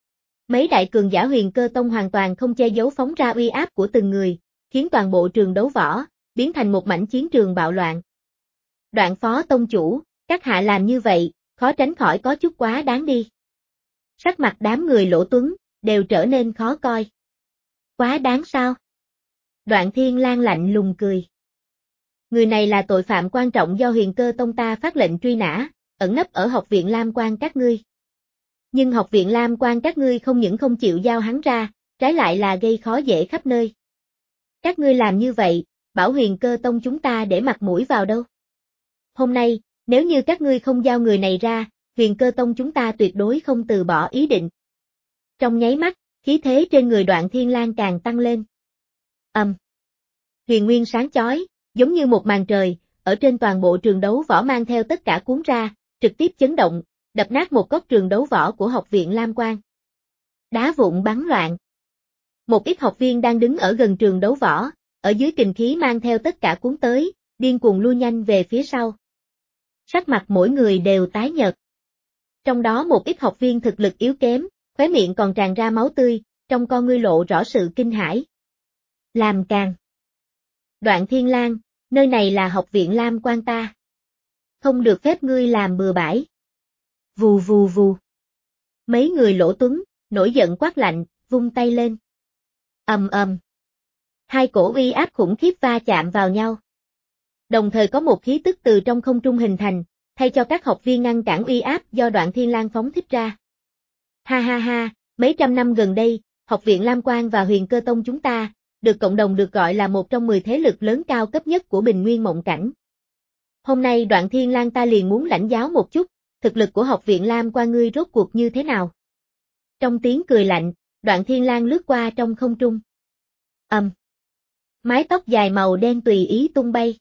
Mấy đại cường giả Huyền Cơ Tông hoàn toàn không che giấu phóng ra uy áp của từng người, khiến toàn bộ trường đấu võ biến thành một mảnh chiến trường bạo loạn. Đoạn Phó tông chủ, các hạ làm như vậy, khó tránh khỏi có chút quá đáng đi. Sắc mặt đám người Lỗ Tuấn đều trở nên khó coi. Quá đáng sao? Đoạn Thiên Lang lạnh lùng cười. Người này là tội phạm quan trọng do Huyền Cơ Tông ta phát lệnh truy nã, ẩn nấp ở học viện Lam Quan các ngươi. Nhưng học viện Lam Quan các ngươi không những không chịu giao hắn ra, trái lại là gây khó dễ khắp nơi. Các ngươi làm như vậy, bảo Huyền Cơ Tông chúng ta để mặt mũi vào đâu? Hôm nay, nếu như các ngươi không giao người này ra, Huyền Cơ Tông chúng ta tuyệt đối không từ bỏ ý định. Trong nháy mắt, khí thế trên người Đoạn Thiên Lang càng tăng lên. Ầm. Um. Huyền nguyên sáng chói, giống như một màn trời, ở trên toàn bộ trường đấu võ mang theo tất cả cuốn ra, trực tiếp chấn động, đập nát một góc trường đấu võ của học viện Lam Quan. Đá vụn bắn loạn. Một ít học viên đang đứng ở gần trường đấu võ, ở dưới kình khí mang theo tất cả cuốn tới, điên cuồng lui nhanh về phía sau. Sắc mặt mỗi người đều tái nhợt. Trong đó một ít học viên thực lực yếu kém, khóe miệng còn tràn ra máu tươi, trong con ngươi lộ rõ sự kinh hãi. Làm càn. Đoạn Thiên Lang, nơi này là học viện Lam Quan ta. Không được phép ngươi làm bừa bãi. Vù vù vù. Mấy người Lỗ Tuấn, nổi giận quát lạnh, vung tay lên. Ầm ầm. Hai cổ uy áp khủng khiếp va chạm vào nhau. Đồng thời có một khí tức từ trong không trung hình thành, thay cho các học viên ngăn cản uy áp do Đoạn Thiên Lang phóng thích ra. Ha ha ha, mấy trăm năm gần đây, học viện Lam Quan và Huyền Cơ Tông chúng ta, được cộng đồng được gọi là một trong mười thế lực lớn cao cấp nhất của Bình Nguyên Mộng Cảnh. Hôm nay Đoạn Thiên Lang ta liền muốn lãnh giáo một chút, thực lực của học viện Lam Quan ngươi rốt cuộc như thế nào? Trong tiếng cười lạnh, Đoạn Thiên Lang lướt qua trong không trung. Ầm. Um. Mái tóc dài màu đen tùy ý tung bay.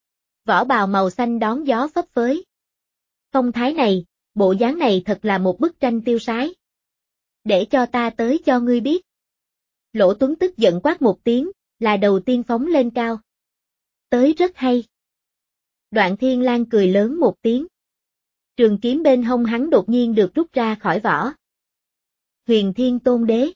Vỏ bào màu xanh đón gió phấp phới. Phong thái này, bộ dáng này thật là một bức tranh tiêu sái. Để cho ta tới cho ngươi biết. Lỗ Tuấn tức giận quát một tiếng, là đầu tiên phóng lên cao. Tới rất hay. Đoạn Thiên Lang cười lớn một tiếng. Trường kiếm bên hông hắn đột nhiên được rút ra khỏi vỏ. Huyền Thiên Tôn Đế.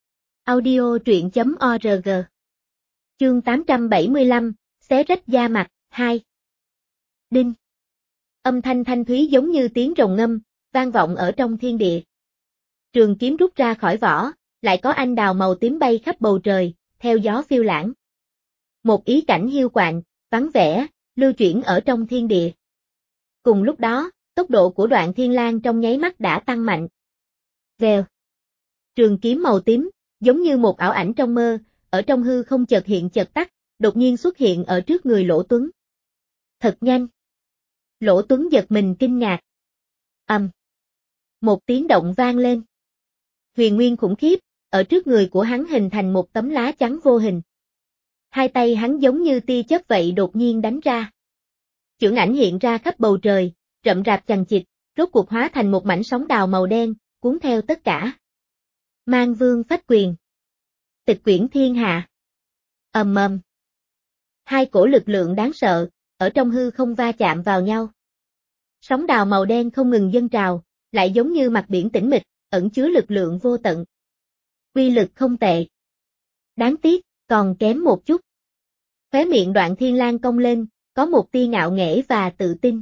Audio truyện chấm org. Chương tám trăm bảy mươi lăm, xé rách da mặt, hai. Đinh. Âm thanh thanh thúy giống như tiếng rồng ngâm, vang vọng ở trong thiên địa. Trường kiếm rút ra khỏi vỏ, lại có anh đào màu tím bay khắp bầu trời, theo gió phiêu lãng. Một ý cảnh hiu quạnh, vắng vẻ, lưu chuyển ở trong thiên địa. Cùng lúc đó, tốc độ của Đoạn Thiên Lang trong nháy mắt đã tăng mạnh. Vèo. Trường kiếm màu tím, giống như một ảo ảnh trong mơ, ở trong hư không chợt hiện chợt tắt, đột nhiên xuất hiện ở trước người Lỗ Tuấn. Thật nhanh. Lỗ Tuấn giật mình kinh ngạc. Ầm. Um. Một tiếng động vang lên. Huyền nguyên khủng khiếp, ở trước người của hắn hình thành một tấm lá chắn vô hình. Hai tay hắn giống như tia chớp vậy đột nhiên đánh ra. Chưởng ảnh hiện ra khắp bầu trời, rậm rạp chằng chịt, rốt cuộc hóa thành một mảnh sóng đào màu đen, cuốn theo tất cả. Mang vương phách quyền. Tịch quyển thiên hạ. Ầm ầm. Hai cổ lực lượng đáng sợ, ở trong hư không va chạm vào nhau. Sóng đào màu đen không ngừng dâng trào, lại giống như mặt biển tĩnh mịch, ẩn chứa lực lượng vô tận. Uy lực không tệ. Đáng tiếc, còn kém một chút. Khóe miệng Đoạn Thiên Lang cong lên, có một tia ngạo nghễ và tự tin.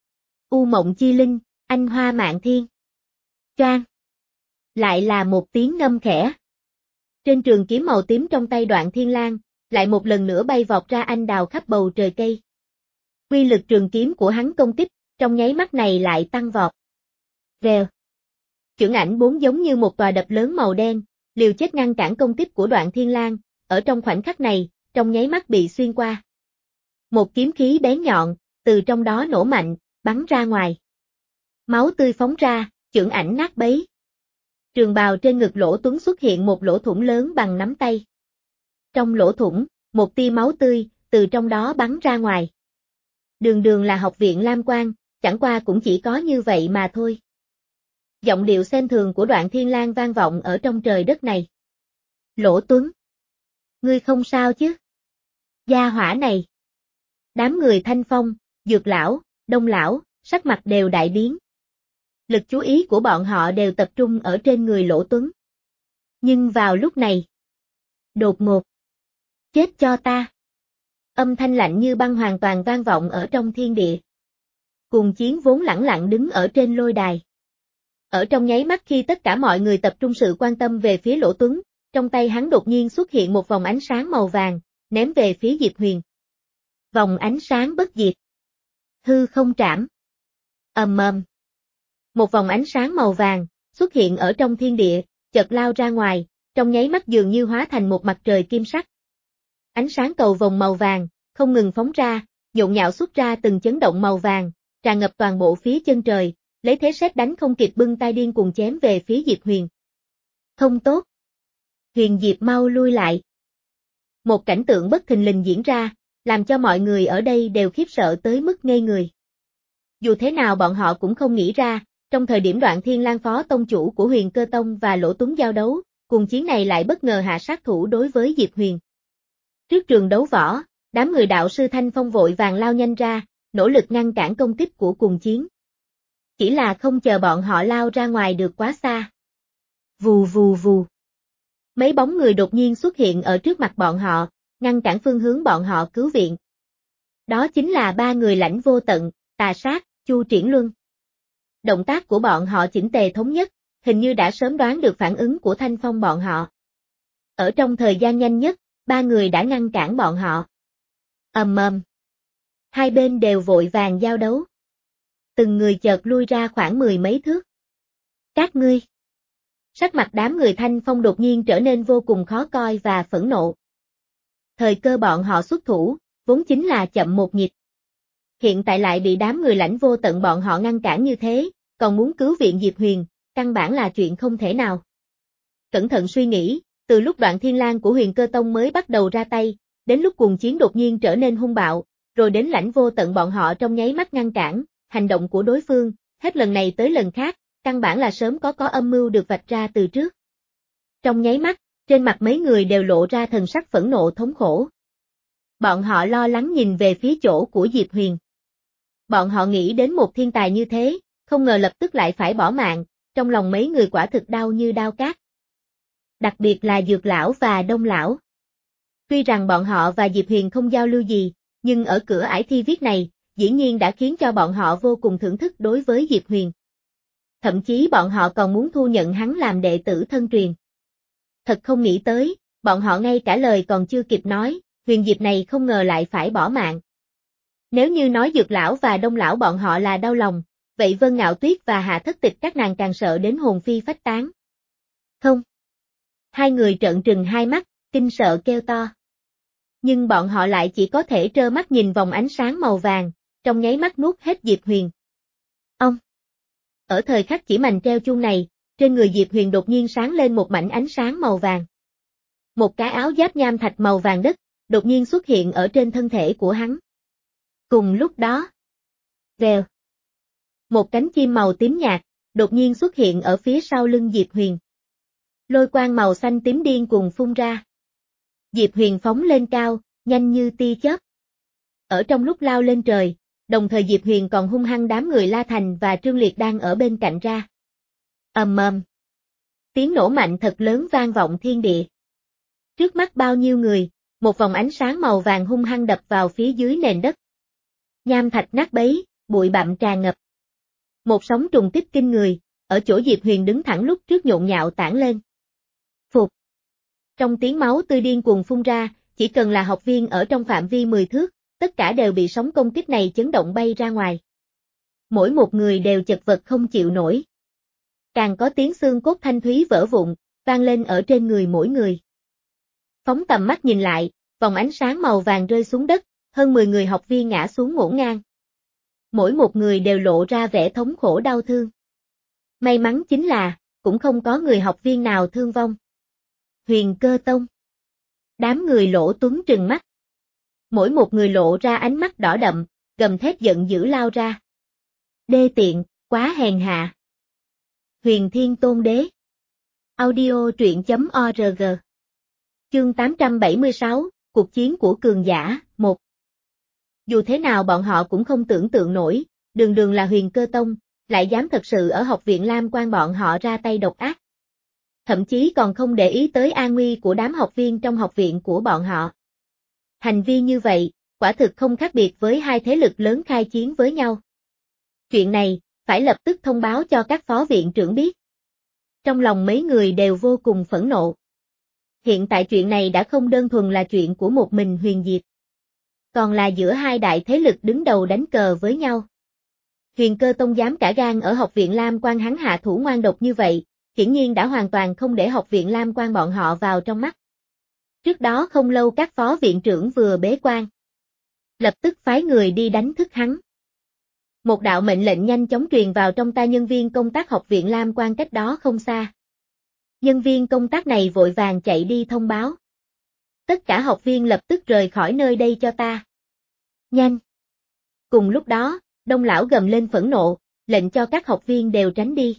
U mộng chi linh, anh hoa mạn thiên. Choang. Lại là một tiếng ngâm khẽ. Trên trường kiếm màu tím trong tay Đoạn Thiên Lang, lại một lần nữa bay vọt ra anh đào khắp bầu trời cây. Uy lực trường kiếm của hắn công kích, trong nháy mắt này lại tăng vọt. Vèo. Chưởng ảnh bốn giống như một tòa đập lớn màu đen, liều chết ngăn cản công kích của Đoạn Thiên Lang, ở trong khoảnh khắc này, trong nháy mắt bị xuyên qua. Một kiếm khí bén nhọn, từ trong đó nổ mạnh, bắn ra ngoài. Máu tươi phóng ra, chưởng ảnh nát bấy. Trường bào trên ngực Lỗ Tuấn xuất hiện một lỗ thủng lớn bằng nắm tay. Trong lỗ thủng, một tia máu tươi, từ trong đó bắn ra ngoài. Đường đường là học viện Lam Quan, chẳng qua cũng chỉ có như vậy mà thôi. Giọng điệu xem thường của Đoạn Thiên Lang vang vọng ở trong trời đất này. Lỗ Tuấn. Ngươi không sao chứ? Gia hỏa này. Đám người Thanh Phong, Dược lão, Đông lão, sắc mặt đều đại biến. Lực chú ý của bọn họ đều tập trung ở trên người Lỗ Tuấn. Nhưng vào lúc này, đột ngột, chết cho ta. Âm thanh lạnh như băng hoàn toàn vang vọng ở trong thiên địa. Cùng chiến vốn lẳng lặng đứng ở trên lôi đài. Ở trong nháy mắt khi tất cả mọi người tập trung sự quan tâm về phía Lỗ Tuấn, trong tay hắn đột nhiên xuất hiện một vòng ánh sáng màu vàng, ném về phía Diệp Huyền. Vòng ánh sáng bất diệt. Hư không trảm. Ầm ầm. Một vòng ánh sáng màu vàng xuất hiện ở trong thiên địa, chợt lao ra ngoài, trong nháy mắt dường như hóa thành một mặt trời kim sắc. Ánh sáng cầu vồng màu vàng không ngừng phóng ra, nhộn nhạo xuất ra từng chấn động màu vàng, tràn ngập toàn bộ phía chân trời, lấy thế sét đánh không kịp bưng tay điên cuồng chém về phía Diệp Huyền. Không tốt. Huyền Diệp mau lui lại. Một cảnh tượng bất thình lình diễn ra, làm cho mọi người ở đây đều khiếp sợ tới mức ngây người. Dù thế nào bọn họ cũng không nghĩ ra, trong thời điểm Đoạn Thiên Lang phó tông chủ của Huyền Cơ Tông và Lỗ Tuấn giao đấu, cuồng chiến này lại bất ngờ hạ sát thủ đối với Diệp Huyền. Trước trường đấu võ, đám người đạo sư Thanh Phong vội vàng lao nhanh ra, nỗ lực ngăn cản công kích của cuồng chiến. Chỉ là không chờ bọn họ lao ra ngoài được quá xa. Vù vù vù. Mấy bóng người đột nhiên xuất hiện ở trước mặt bọn họ, ngăn cản phương hướng bọn họ cứu viện. Đó chính là ba người Lãnh Vô Tận, Tà Sát, Chu Triển Luân. Động tác của bọn họ chỉnh tề thống nhất, hình như đã sớm đoán được phản ứng của Thanh Phong bọn họ. Ở trong thời gian nhanh nhất, ba người đã ngăn cản bọn họ. Ầm ầm. Hai bên đều vội vàng giao đấu. Từng người chợt lui ra khoảng mười mấy thước. Các ngươi. Sắc mặt đám người Thanh Phong đột nhiên trở nên vô cùng khó coi và phẫn nộ. Thời cơ bọn họ xuất thủ, vốn chính là chậm một nhịp. Hiện tại lại bị đám người Lãnh Vô Tận bọn họ ngăn cản như thế, còn muốn cứu viện Diệp Huyền, căn bản là chuyện không thể nào. Cẩn thận suy nghĩ, từ lúc Đoạn Thiên Lang của Huyền Cơ Tông mới bắt đầu ra tay, đến lúc cuồng chiến đột nhiên trở nên hung bạo, rồi đến Lãnh Vô Tận bọn họ trong nháy mắt ngăn cản, hành động của đối phương, hết lần này tới lần khác, căn bản là sớm có có âm mưu được vạch ra từ trước. Trong nháy mắt, trên mặt mấy người đều lộ ra thần sắc phẫn nộ thống khổ. Bọn họ lo lắng nhìn về phía chỗ của Diệp Huyền. Bọn họ nghĩ đến một thiên tài như thế, không ngờ lập tức lại phải bỏ mạng, trong lòng mấy người quả thực đau như đao cát. Đặc biệt là Dược lão và Đông lão. Tuy rằng bọn họ và Diệp Huyền không giao lưu gì, nhưng ở cửa ải thi viết này, dĩ nhiên đã khiến cho bọn họ vô cùng thưởng thức đối với Diệp Huyền. Thậm chí bọn họ còn muốn thu nhận hắn làm đệ tử thân truyền. Thật không nghĩ tới, bọn họ ngay cả lời còn chưa kịp nói, Huyền Diệp này không ngờ lại phải bỏ mạng. Nếu như nói Dược lão và Đông lão bọn họ là đau lòng, vậy Vân Ngạo Tuyết và Hạ Thất Tịch các nàng càng sợ đến hồn phi phách tán. Không. Hai người trợn trừng hai mắt, kinh sợ kêu to. Nhưng bọn họ lại chỉ có thể trơ mắt nhìn vòng ánh sáng màu vàng, trong nháy mắt nuốt hết Diệp Huyền. Ông. Ở thời khắc chỉ mành treo chuông này, trên người Diệp Huyền đột nhiên sáng lên một mảnh ánh sáng màu vàng. Một cái áo giáp nham thạch màu vàng đất, đột nhiên xuất hiện ở trên thân thể của hắn. Cùng lúc đó, vèo. Một cánh chim màu tím nhạt, đột nhiên xuất hiện ở phía sau lưng Diệp Huyền. Lôi quang màu xanh tím điên cuồng phun ra. Diệp Huyền phóng lên cao, nhanh như tia chớp. Ở trong lúc lao lên trời, đồng thời Diệp Huyền còn hung hăng đám người La Thành và Trương Liệt đang ở bên cạnh ra. Ầm ầm. Tiếng nổ mạnh thật lớn vang vọng thiên địa. Trước mắt bao nhiêu người, một vòng ánh sáng màu vàng hung hăng đập vào phía dưới nền đất. Nham thạch nát bấy, bụi bặm tràn ngập. Một sóng trùng kích kinh người, ở chỗ Diệp Huyền đứng thẳng lúc trước nhộn nhạo tản lên. Phục. Trong tiếng máu tươi điên cuồng phun ra, chỉ cần là học viên ở trong phạm vi mười thước, tất cả đều bị sóng công kích này chấn động bay ra ngoài. Mỗi một người đều chật vật không chịu nổi. Càng có tiếng xương cốt thanh thúy vỡ vụn, vang lên ở trên người mỗi người. Phóng tầm mắt nhìn lại, vòng ánh sáng màu vàng rơi xuống đất, hơn mười người học viên ngã xuống ngổn ngang. Mỗi một người đều lộ ra vẻ thống khổ đau thương. May mắn chính là, cũng không có người học viên nào thương vong. Huyền Cơ Tông. Đám người Lỗ Tuấn trừng mắt. Mỗi một người lộ ra ánh mắt đỏ đậm, gầm thét giận dữ lao ra. Đê tiện, quá hèn hạ. Huyền Thiên Tôn Đế. Audio truyện chấm org Chương tám trăm bảy mươi sáu, Cuộc chiến của cường giả, một. Dù thế nào bọn họ cũng không tưởng tượng nổi, đường đường là Huyền Cơ Tông, lại dám thật sự ở học viện Lam Quan bọn họ ra tay độc ác. Thậm chí còn không để ý tới an nguy của đám học viên trong học viện của bọn họ. Hành vi như vậy, quả thực không khác biệt với hai thế lực lớn khai chiến với nhau. Chuyện này, phải lập tức thông báo cho các phó viện trưởng biết. Trong lòng mấy người đều vô cùng phẫn nộ. Hiện tại chuyện này đã không đơn thuần là chuyện của một mình Huyền Diệp, còn là giữa hai đại thế lực đứng đầu đánh cờ với nhau. Huyền Cơ Tông dám cả gan ở học viện Lam Quan hắn hạ thủ ngoan độc như vậy, hiển nhiên đã hoàn toàn không để học viện Lam Quan bọn họ vào trong mắt. Trước đó không lâu các phó viện trưởng vừa bế quan, lập tức phái người đi đánh thức hắn. Một đạo mệnh lệnh nhanh chóng truyền vào trong tai nhân viên công tác học viện Lam Quan cách đó không xa. Nhân viên công tác này vội vàng chạy đi thông báo. Tất cả học viên lập tức rời khỏi nơi đây cho ta. Nhanh! Cùng lúc đó, Đông lão gầm lên phẫn nộ, lệnh cho các học viên đều tránh đi.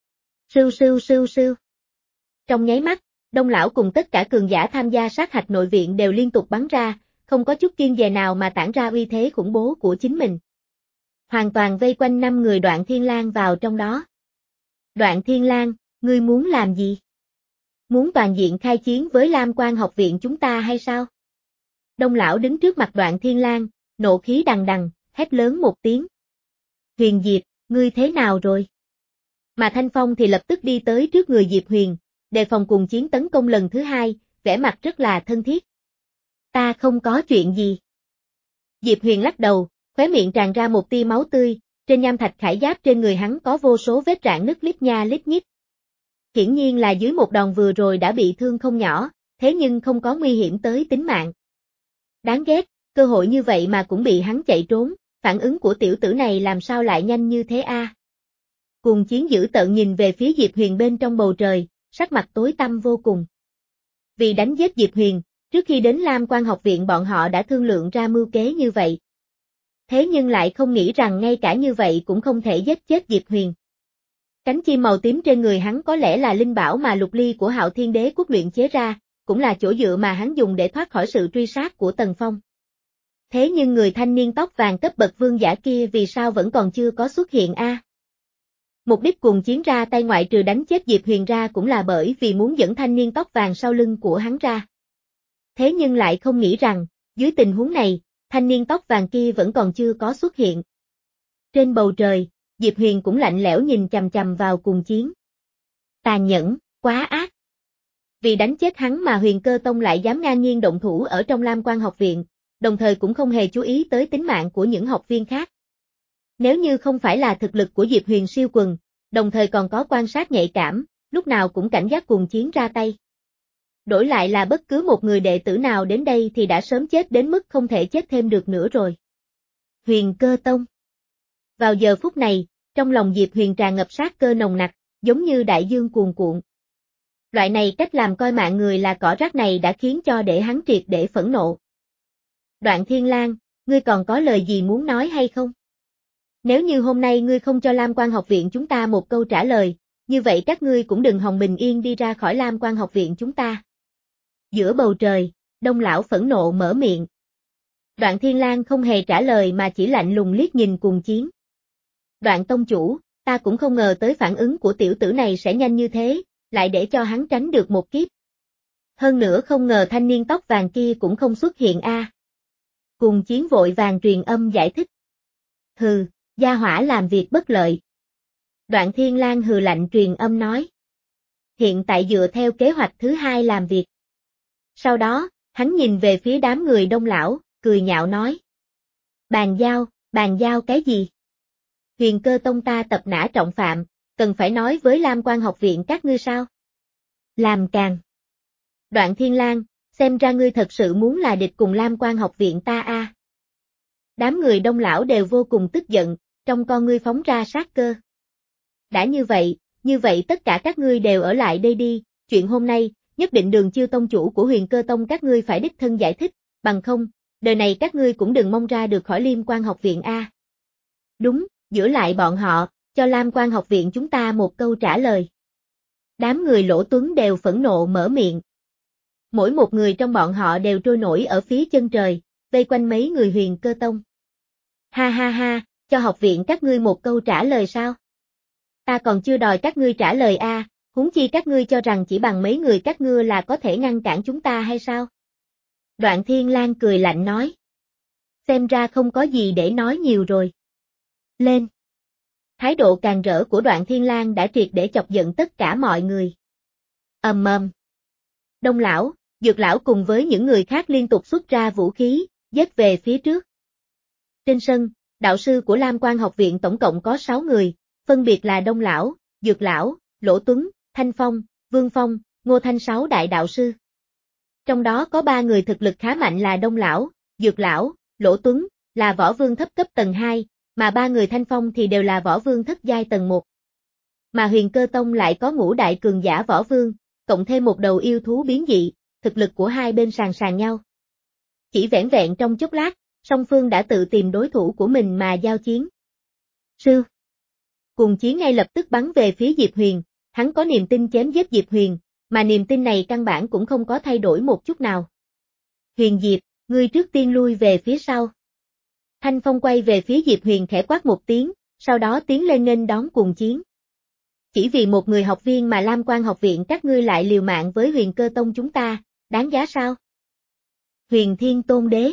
Sưu sưu sưu sưu. Trong nháy mắt, Đông lão cùng tất cả cường giả tham gia sát hạch nội viện đều liên tục bắn ra, không có chút kiêng dè nào mà tản ra uy thế khủng bố của chính mình. Hoàn toàn vây quanh năm người Đoạn Thiên Lang vào trong đó. Đoạn Thiên Lang, ngươi muốn làm gì? Muốn toàn diện khai chiến với Lam Quan học viện chúng ta hay sao? Đông lão đứng trước mặt Đoạn Thiên Lang, nộ khí đằng đằng, hét lớn một tiếng. Huyền Diệp, ngươi thế nào rồi? Mà Thanh Phong thì lập tức đi tới trước người Diệp Huyền, đề phòng cùng chiến tấn công lần thứ hai, vẻ mặt rất là thân thiết. Ta không có chuyện gì. Diệp Huyền lắc đầu, khóe miệng tràn ra một tia máu tươi, trên nham thạch khải giáp trên người hắn có vô số vết rạn nứt lít nha lít nhít. Hiển nhiên là dưới một đòn vừa rồi đã bị thương không nhỏ, thế nhưng không có nguy hiểm tới tính mạng. Đáng ghét, cơ hội như vậy mà cũng bị hắn chạy trốn, phản ứng của tiểu tử này làm sao lại nhanh như thế a? À? Cùng chiến dữ tợn nhìn về phía Diệp Huyền bên trong bầu trời, sắc mặt tối tăm vô cùng. Vì đánh giết Diệp Huyền, trước khi đến Lam Quan học viện bọn họ đã thương lượng ra mưu kế như vậy. Thế nhưng lại không nghĩ rằng ngay cả như vậy cũng không thể giết chết Diệp Huyền. Cánh chim màu tím trên người hắn có lẽ là linh bảo mà Lục Ly của Hạo Thiên Đế Quốc luyện chế ra, cũng là chỗ dựa mà hắn dùng để thoát khỏi sự truy sát của Tần Phong. Thế nhưng người thanh niên tóc vàng cấp bậc vương giả kia vì sao vẫn còn chưa có xuất hiện a? À? Mục đích cùng chiến ra tay ngoại trừ đánh chết Diệp Huyền ra cũng là bởi vì muốn dẫn thanh niên tóc vàng sau lưng của hắn ra. Thế nhưng lại không nghĩ rằng, dưới tình huống này, thanh niên tóc vàng kia vẫn còn chưa có xuất hiện. Trên bầu trời, Diệp Huyền cũng lạnh lẽo nhìn chằm chằm vào cùng chiến. Tàn nhẫn, quá ác. Vì đánh chết hắn mà Huyền Cơ Tông lại dám ngang nhiên động thủ ở trong Lam Quan học viện, đồng thời cũng không hề chú ý tới tính mạng của những học viên khác. Nếu như không phải là thực lực của Diệp Huyền siêu quần, đồng thời còn có quan sát nhạy cảm, lúc nào cũng cảnh giác cùng chiến ra tay. Đổi lại là bất cứ một người đệ tử nào đến đây thì đã sớm chết đến mức không thể chết thêm được nữa rồi. Huyền Cơ Tông. Vào giờ phút này, trong lòng Diệp Huyền tràn ngập sát cơ nồng nặc, giống như đại dương cuồn cuộn. Loại này cách làm coi mạng người là cỏ rác này đã khiến cho để hắn triệt để phẫn nộ. Đoạn Thiên Lang, ngươi còn có lời gì muốn nói hay không? Nếu như hôm nay ngươi không cho Lam Quan học viện chúng ta một câu trả lời, như vậy các ngươi cũng đừng hòng bình yên đi ra khỏi Lam Quan học viện chúng ta. Giữa bầu trời, Đông lão phẫn nộ mở miệng. Đoạn Thiên Lang không hề trả lời mà chỉ lạnh lùng liếc nhìn cùng chiến. Đoạn tông chủ, ta cũng không ngờ tới phản ứng của tiểu tử này sẽ nhanh như thế, lại để cho hắn tránh được một kiếp. Hơn nữa không ngờ thanh niên tóc vàng kia cũng không xuất hiện a. À. Cùng chiến vội vàng truyền âm giải thích. Hừ, gia hỏa làm việc bất lợi. Đoạn Thiên Lang hừ lạnh truyền âm nói. Hiện tại dựa theo kế hoạch thứ hai làm việc. Sau đó, hắn nhìn về phía đám người Đông lão, cười nhạo nói. Bàn giao, bàn giao cái gì? Huyền Cơ Tông ta tập nã trọng phạm, cần phải nói với Lam Quan học viện các ngươi sao? Làm càng. Đoạn Thiên Lang, xem ra ngươi thật sự muốn là địch cùng Lam Quan học viện ta a. À. Đám người Đông lão đều vô cùng tức giận, trong con ngươi phóng ra sát cơ. Đã như vậy, như vậy tất cả các ngươi đều ở lại đây đi, chuyện hôm nay, nhất định Đường Chiêu tông chủ của Huyền Cơ Tông các ngươi phải đích thân giải thích, bằng không, đời này các ngươi cũng đừng mong ra được khỏi Liêm Quan học viện a. À. Đúng, giữ lại bọn họ, cho Lam Quan học viện chúng ta một câu trả lời. Đám người Lỗ Tuấn đều phẫn nộ mở miệng. Mỗi một người trong bọn họ đều trôi nổi ở phía chân trời, vây quanh mấy người Huyền Cơ Tông. Ha ha ha, cho học viện các ngươi một câu trả lời sao? Ta còn chưa đòi các ngươi trả lời a, à, huống chi các ngươi cho rằng chỉ bằng mấy người các ngươi là có thể ngăn cản chúng ta hay sao? Đoạn Thiên Lang cười lạnh nói. Xem ra không có gì để nói nhiều rồi. Lên! Thái độ càng rỡ của Đoạn Thiên Lang đã triệt để chọc giận tất cả mọi người. Ầm ầm. Đông lão, Dược lão cùng với những người khác liên tục xuất ra vũ khí, giết về phía trước. Trên sân, đạo sư của Lam Quan học viện tổng cộng có sáu người, phân biệt là Đông lão, Dược lão, Lỗ Tuấn, Thanh Phong, Vương Phong, Ngô Thanh sáu đại đạo sư. Trong đó có ba người thực lực khá mạnh là Đông lão, Dược lão, Lỗ Tuấn, là võ vương thấp cấp tầng hai, mà ba người Thanh Phong thì đều là võ vương thất giai tầng một. Mà Huyền Cơ Tông lại có ngũ đại cường giả võ vương, cộng thêm một đầu yêu thú biến dị, thực lực của hai bên sàn sàn nhau. Chỉ vẻn vẹn trong chốc lát, song phương đã tự tìm đối thủ của mình mà giao chiến. Sư. Cùng chiến ngay lập tức bắn về phía Diệp Huyền, hắn có niềm tin chém giết Diệp Huyền, mà niềm tin này căn bản cũng không có thay đổi một chút nào. Huyền Diệp, ngươi trước tiên lui về phía sau. Thanh Phong quay về phía Diệp Huyền khẽ quát một tiếng, sau đó tiến lên nghênh đón cùng chiến. Chỉ vì một người học viên mà Lam Quan học viện các ngươi lại liều mạng với Huyền Cơ Tông chúng ta, đáng giá sao? Huyền Thiên Tôn Đế.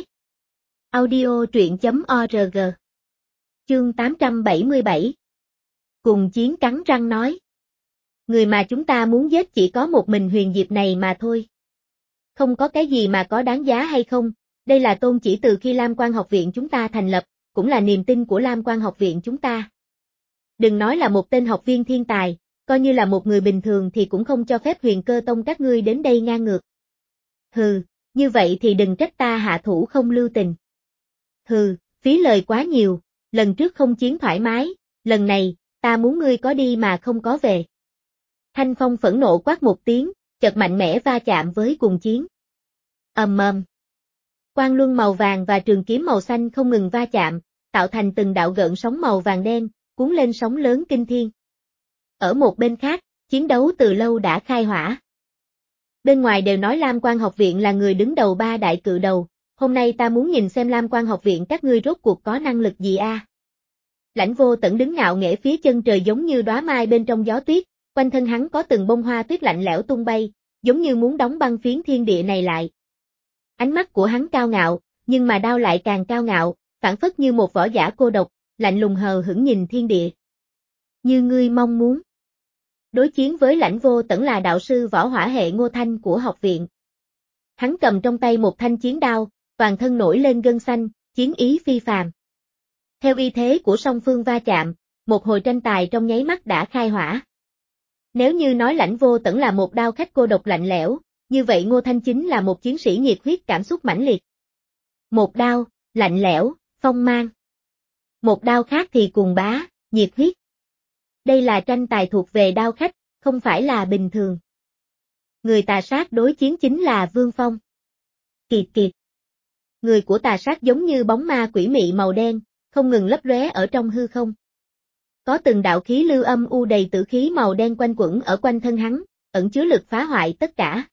Audio truyện chấm org. Chương tám trăm bảy mươi bảy. Cùng chiến cắn răng nói. Người mà chúng ta muốn giết chỉ có một mình Huyền Diệp này mà thôi. Không có cái gì mà có đáng giá hay không, đây là tôn chỉ từ khi Lam Quan học viện chúng ta thành lập, cũng là niềm tin của Lam Quan học viện chúng ta. Đừng nói là một tên học viên thiên tài, coi như là một người bình thường thì cũng không cho phép Huyền Cơ Tông các ngươi đến đây ngang ngược. Hừ, như vậy thì đừng trách ta hạ thủ không lưu tình. Hừ, phí lời quá nhiều, lần trước không chiến thoải mái, lần này, ta muốn ngươi có đi mà không có về. Thanh Phong phẫn nộ quát một tiếng, chợt mạnh mẽ va chạm với cùng chiến. Ầm ầm. Quang luân màu vàng và trường kiếm màu xanh không ngừng va chạm, tạo thành từng đạo gợn sóng màu vàng đen, cuốn lên sóng lớn kinh thiên. Ở một bên khác, chiến đấu từ lâu đã khai hỏa. Bên ngoài đều nói Lam Quan học viện là người đứng đầu ba đại cự đầu, hôm nay ta muốn nhìn xem Lam Quan học viện các ngươi rốt cuộc có năng lực gì a. À? Lãnh Vô Tẩn đứng ngạo nghễ phía chân trời giống như đóa mai bên trong gió tuyết, quanh thân hắn có từng bông hoa tuyết lạnh lẽo tung bay, giống như muốn đóng băng phiến thiên địa này lại. Ánh mắt của hắn cao ngạo, nhưng mà đao lại càng cao ngạo, phảng phất như một võ giả cô độc, lạnh lùng hờ hững nhìn thiên địa. Như ngươi mong muốn. Đối chiến với Lãnh Vô Tẩn là đạo sư võ hỏa hệ Ngô Thanh của học viện. Hắn cầm trong tay một thanh chiến đao, toàn thân nổi lên gân xanh, chiến ý phi phàm. Theo y thế của song phương va chạm, một hồi tranh tài trong nháy mắt đã khai hỏa. Nếu như nói Lãnh Vô Tẩn là một đao khách cô độc lạnh lẽo, như vậy Ngô Thanh chính là một chiến sĩ nhiệt huyết cảm xúc mãnh liệt. Một đao, lạnh lẽo, phong mang. Một đao khác thì cuồng bá, nhiệt huyết. Đây là tranh tài thuộc về đao khách, không phải là bình thường. Người tà sát đối chiến chính là Vương Phong. Kiệt kiệt. Người của tà sát giống như bóng ma quỷ mị màu đen, không ngừng lấp lóe ở trong hư không. Có từng đạo khí lưu âm u đầy tử khí màu đen quanh quẩn ở quanh thân hắn, ẩn chứa lực phá hoại tất cả.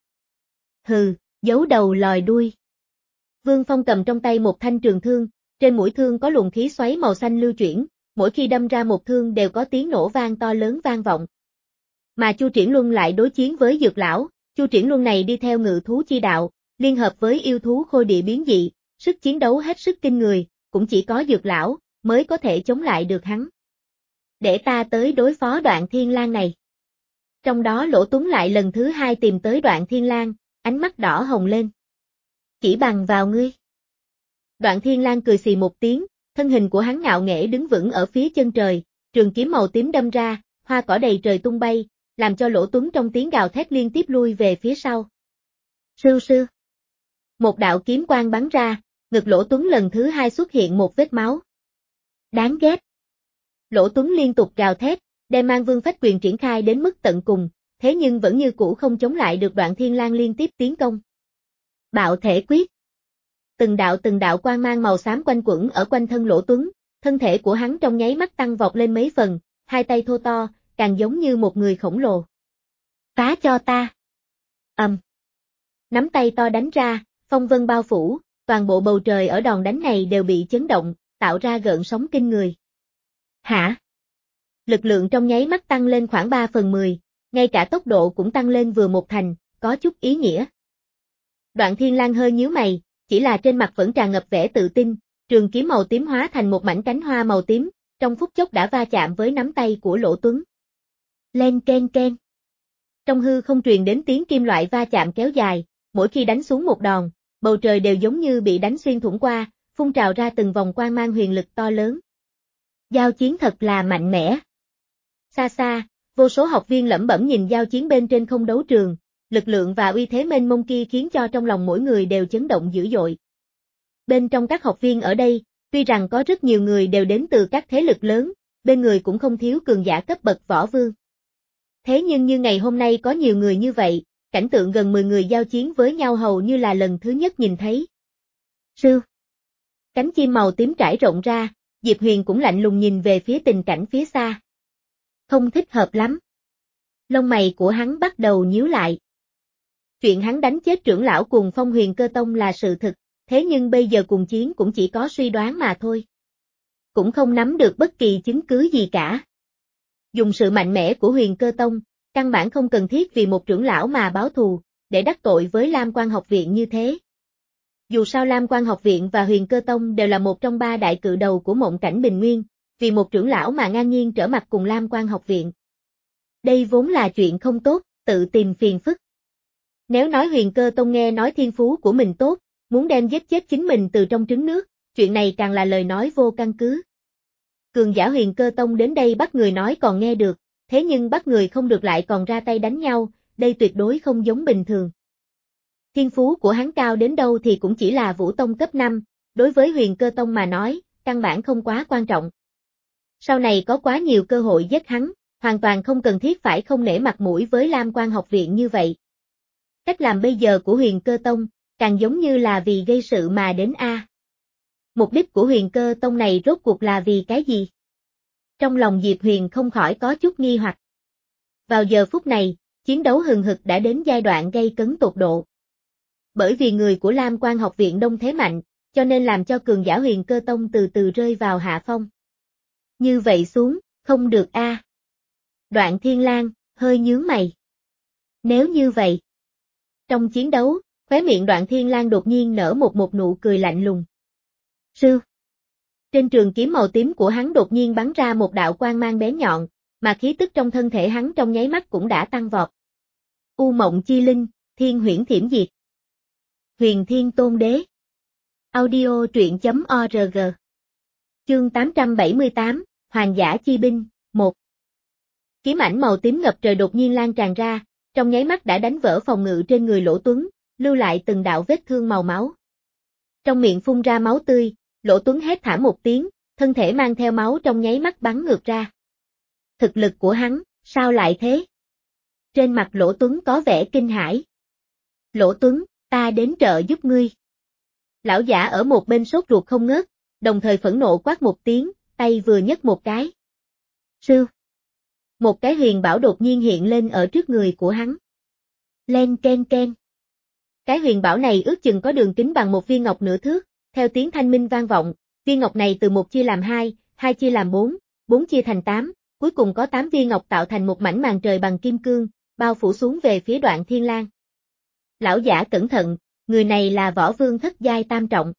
Hừ, giấu đầu lòi đuôi. Vương Phong cầm trong tay một thanh trường thương, trên mũi thương có luồng khí xoáy màu xanh lưu chuyển, mỗi khi đâm ra một thương đều có tiếng nổ vang to lớn vang vọng. Mà Chu Triển Luân lại đối chiến với Dược lão, Chu Triển Luân này đi theo ngự thú chi đạo, liên hợp với yêu thú khôi địa biến dị, sức chiến đấu hết sức kinh người, cũng chỉ có Dược lão mới có thể chống lại được hắn. Để ta tới đối phó Đoạn Thiên Lang này. Trong đó Lỗ Tuấn lại lần thứ hai tìm tới Đoạn Thiên Lang, ánh mắt đỏ hồng lên. Chỉ bằng vào ngươi. Đoạn Thiên Lang cười xì một tiếng, thân hình của hắn ngạo nghễ đứng vững ở phía chân trời, trường kiếm màu tím đâm ra, hoa cỏ đầy trời tung bay, làm cho Lỗ Tuấn trong tiếng gào thét liên tiếp lui về phía sau. Sưu sưu. Một đạo kiếm quang bắn ra, ngực Lỗ Tuấn lần thứ hai xuất hiện một vết máu. Đáng ghét. Lỗ Tuấn liên tục gào thét, đem Mang Vương Phách Quyền triển khai đến mức tận cùng, thế nhưng vẫn như cũ không chống lại được Đoạn Thiên Lang liên tiếp tiến công. Bạo thể quyết. Từng đạo từng đạo quang mang màu xám quanh quẩn ở quanh thân Lỗ Tuấn, thân thể của hắn trong nháy mắt tăng vọt lên mấy phần, hai tay thô to, càng giống như một người khổng lồ. Phá cho ta. Ầm. Um. Nắm tay to đánh ra, phong vân bao phủ, toàn bộ bầu trời ở đòn đánh này đều bị chấn động, tạo ra gợn sóng kinh người. Hả? Lực lượng trong nháy mắt tăng lên khoảng ba phần mười, ngay cả tốc độ cũng tăng lên vừa một thành, có chút ý nghĩa. Đoạn Thiên Lang hơi nhíu mày, chỉ là trên mặt vẫn tràn ngập vẻ tự tin, trường kiếm màu tím hóa thành một mảnh cánh hoa màu tím, trong phút chốc đã va chạm với nắm tay của Lỗ Tuấn. Len ken ken. Trong hư không truyền đến tiếng kim loại va chạm kéo dài, mỗi khi đánh xuống một đòn, bầu trời đều giống như bị đánh xuyên thủng qua, phun trào ra từng vòng quang mang huyền lực to lớn. Giao chiến thật là mạnh mẽ. Xa xa, vô số học viên lẩm bẩm nhìn giao chiến bên trên không đấu trường, lực lượng và uy thế mênh mông kia khiến cho trong lòng mỗi người đều chấn động dữ dội. Bên trong các học viên ở đây, tuy rằng có rất nhiều người đều đến từ các thế lực lớn, bên người cũng không thiếu cường giả cấp bậc võ vương. Thế nhưng như ngày hôm nay có nhiều người như vậy, cảnh tượng gần mười người giao chiến với nhau hầu như là lần thứ nhất nhìn thấy. Sư. Cánh chim màu tím trải rộng ra, Diệp Huyền cũng lạnh lùng nhìn về phía tình cảnh phía xa. Không thích hợp lắm. Lông mày của hắn bắt đầu nhíu lại. Chuyện hắn đánh chết trưởng lão cùng Phong Huyền Cơ Tông là sự thực, thế nhưng bây giờ cùng chiến cũng chỉ có suy đoán mà thôi. Cũng không nắm được bất kỳ chứng cứ gì cả. Dùng sự mạnh mẽ của Huyền Cơ Tông, căn bản không cần thiết vì một trưởng lão mà báo thù, để đắc tội với Lam Quan học viện như thế. Dù sao Lam Quan học viện và Huyền Cơ Tông đều là một trong ba đại cự đầu của mộng cảnh Bình Nguyên, vì một trưởng lão mà ngang nhiên trở mặt cùng Lam Quan học viện. Đây vốn là chuyện không tốt, tự tìm phiền phức. Nếu nói Huyền Cơ Tông nghe nói thiên phú của mình tốt, muốn đem giết chết chính mình từ trong trứng nước, chuyện này càng là lời nói vô căn cứ. Cường giả Huyền Cơ Tông đến đây bắt người nói còn nghe được, thế nhưng bắt người không được lại còn ra tay đánh nhau, đây tuyệt đối không giống bình thường. Thiên phú của hắn cao đến đâu thì cũng chỉ là Vũ Tông cấp năm, đối với Huyền Cơ Tông mà nói, căn bản không quá quan trọng. Sau này có quá nhiều cơ hội giết hắn, hoàn toàn không cần thiết phải không nể mặt mũi với Lam Quan học viện như vậy. Cách làm bây giờ của Huyền Cơ Tông, càng giống như là vì gây sự mà đến A. Mục đích của Huyền Cơ Tông này rốt cuộc là vì cái gì? Trong lòng Diệp Huyền không khỏi có chút nghi hoặc. Vào giờ phút này, chiến đấu hừng hực đã đến giai đoạn gây cấn tột độ. Bởi vì người của Lam Quan học viện đông thế mạnh, cho nên làm cho cường giả Huyền Cơ Tông từ từ rơi vào hạ phong. Như vậy xuống, không được a. À. Đoạn Thiên Lang, hơi nhướng mày. Nếu như vậy. Trong chiến đấu, khóe miệng Đoạn Thiên Lang đột nhiên nở một một nụ cười lạnh lùng. Sư. Trên trường kiếm màu tím của hắn đột nhiên bắn ra một đạo quang mang bén nhọn, mà khí tức trong thân thể hắn trong nháy mắt cũng đã tăng vọt. U Mộng Chi Linh, Thiên Huyễn Thiểm Diệt. Huyền Thiên Tôn Đế. Audio truyện chấm org. Chương tám trăm bảy mươi tám, Hoàng giả chi binh, một. Kiếm ảnh màu tím ngập trời đột nhiên lan tràn ra, trong nháy mắt đã đánh vỡ phòng ngự trên người Lỗ Tuấn, lưu lại từng đạo vết thương màu máu. Trong miệng phun ra máu tươi, Lỗ Tuấn hét thảm một tiếng, thân thể mang theo máu trong nháy mắt bắn ngược ra. Thực lực của hắn, sao lại thế? Trên mặt Lỗ Tuấn có vẻ kinh hãi. Lỗ Tuấn, ta đến trợ giúp ngươi. Lão giả ở một bên sốt ruột không ngớt, đồng thời phẫn nộ quát một tiếng, tay vừa nhấc một cái. Sư. Một cái huyền bảo đột nhiên hiện lên ở trước người của hắn. Len ken ken. Cái huyền bảo này ước chừng có đường kính bằng một viên ngọc nửa thước, theo tiếng thanh minh vang vọng, viên ngọc này từ một chia làm hai, hai chia làm bốn, bốn chia thành tám, cuối cùng có tám viên ngọc tạo thành một mảnh màn trời bằng kim cương, bao phủ xuống về phía Đoạn Thiên Lang. Lão giả cẩn thận, người này là võ vương thất giai tam trọng.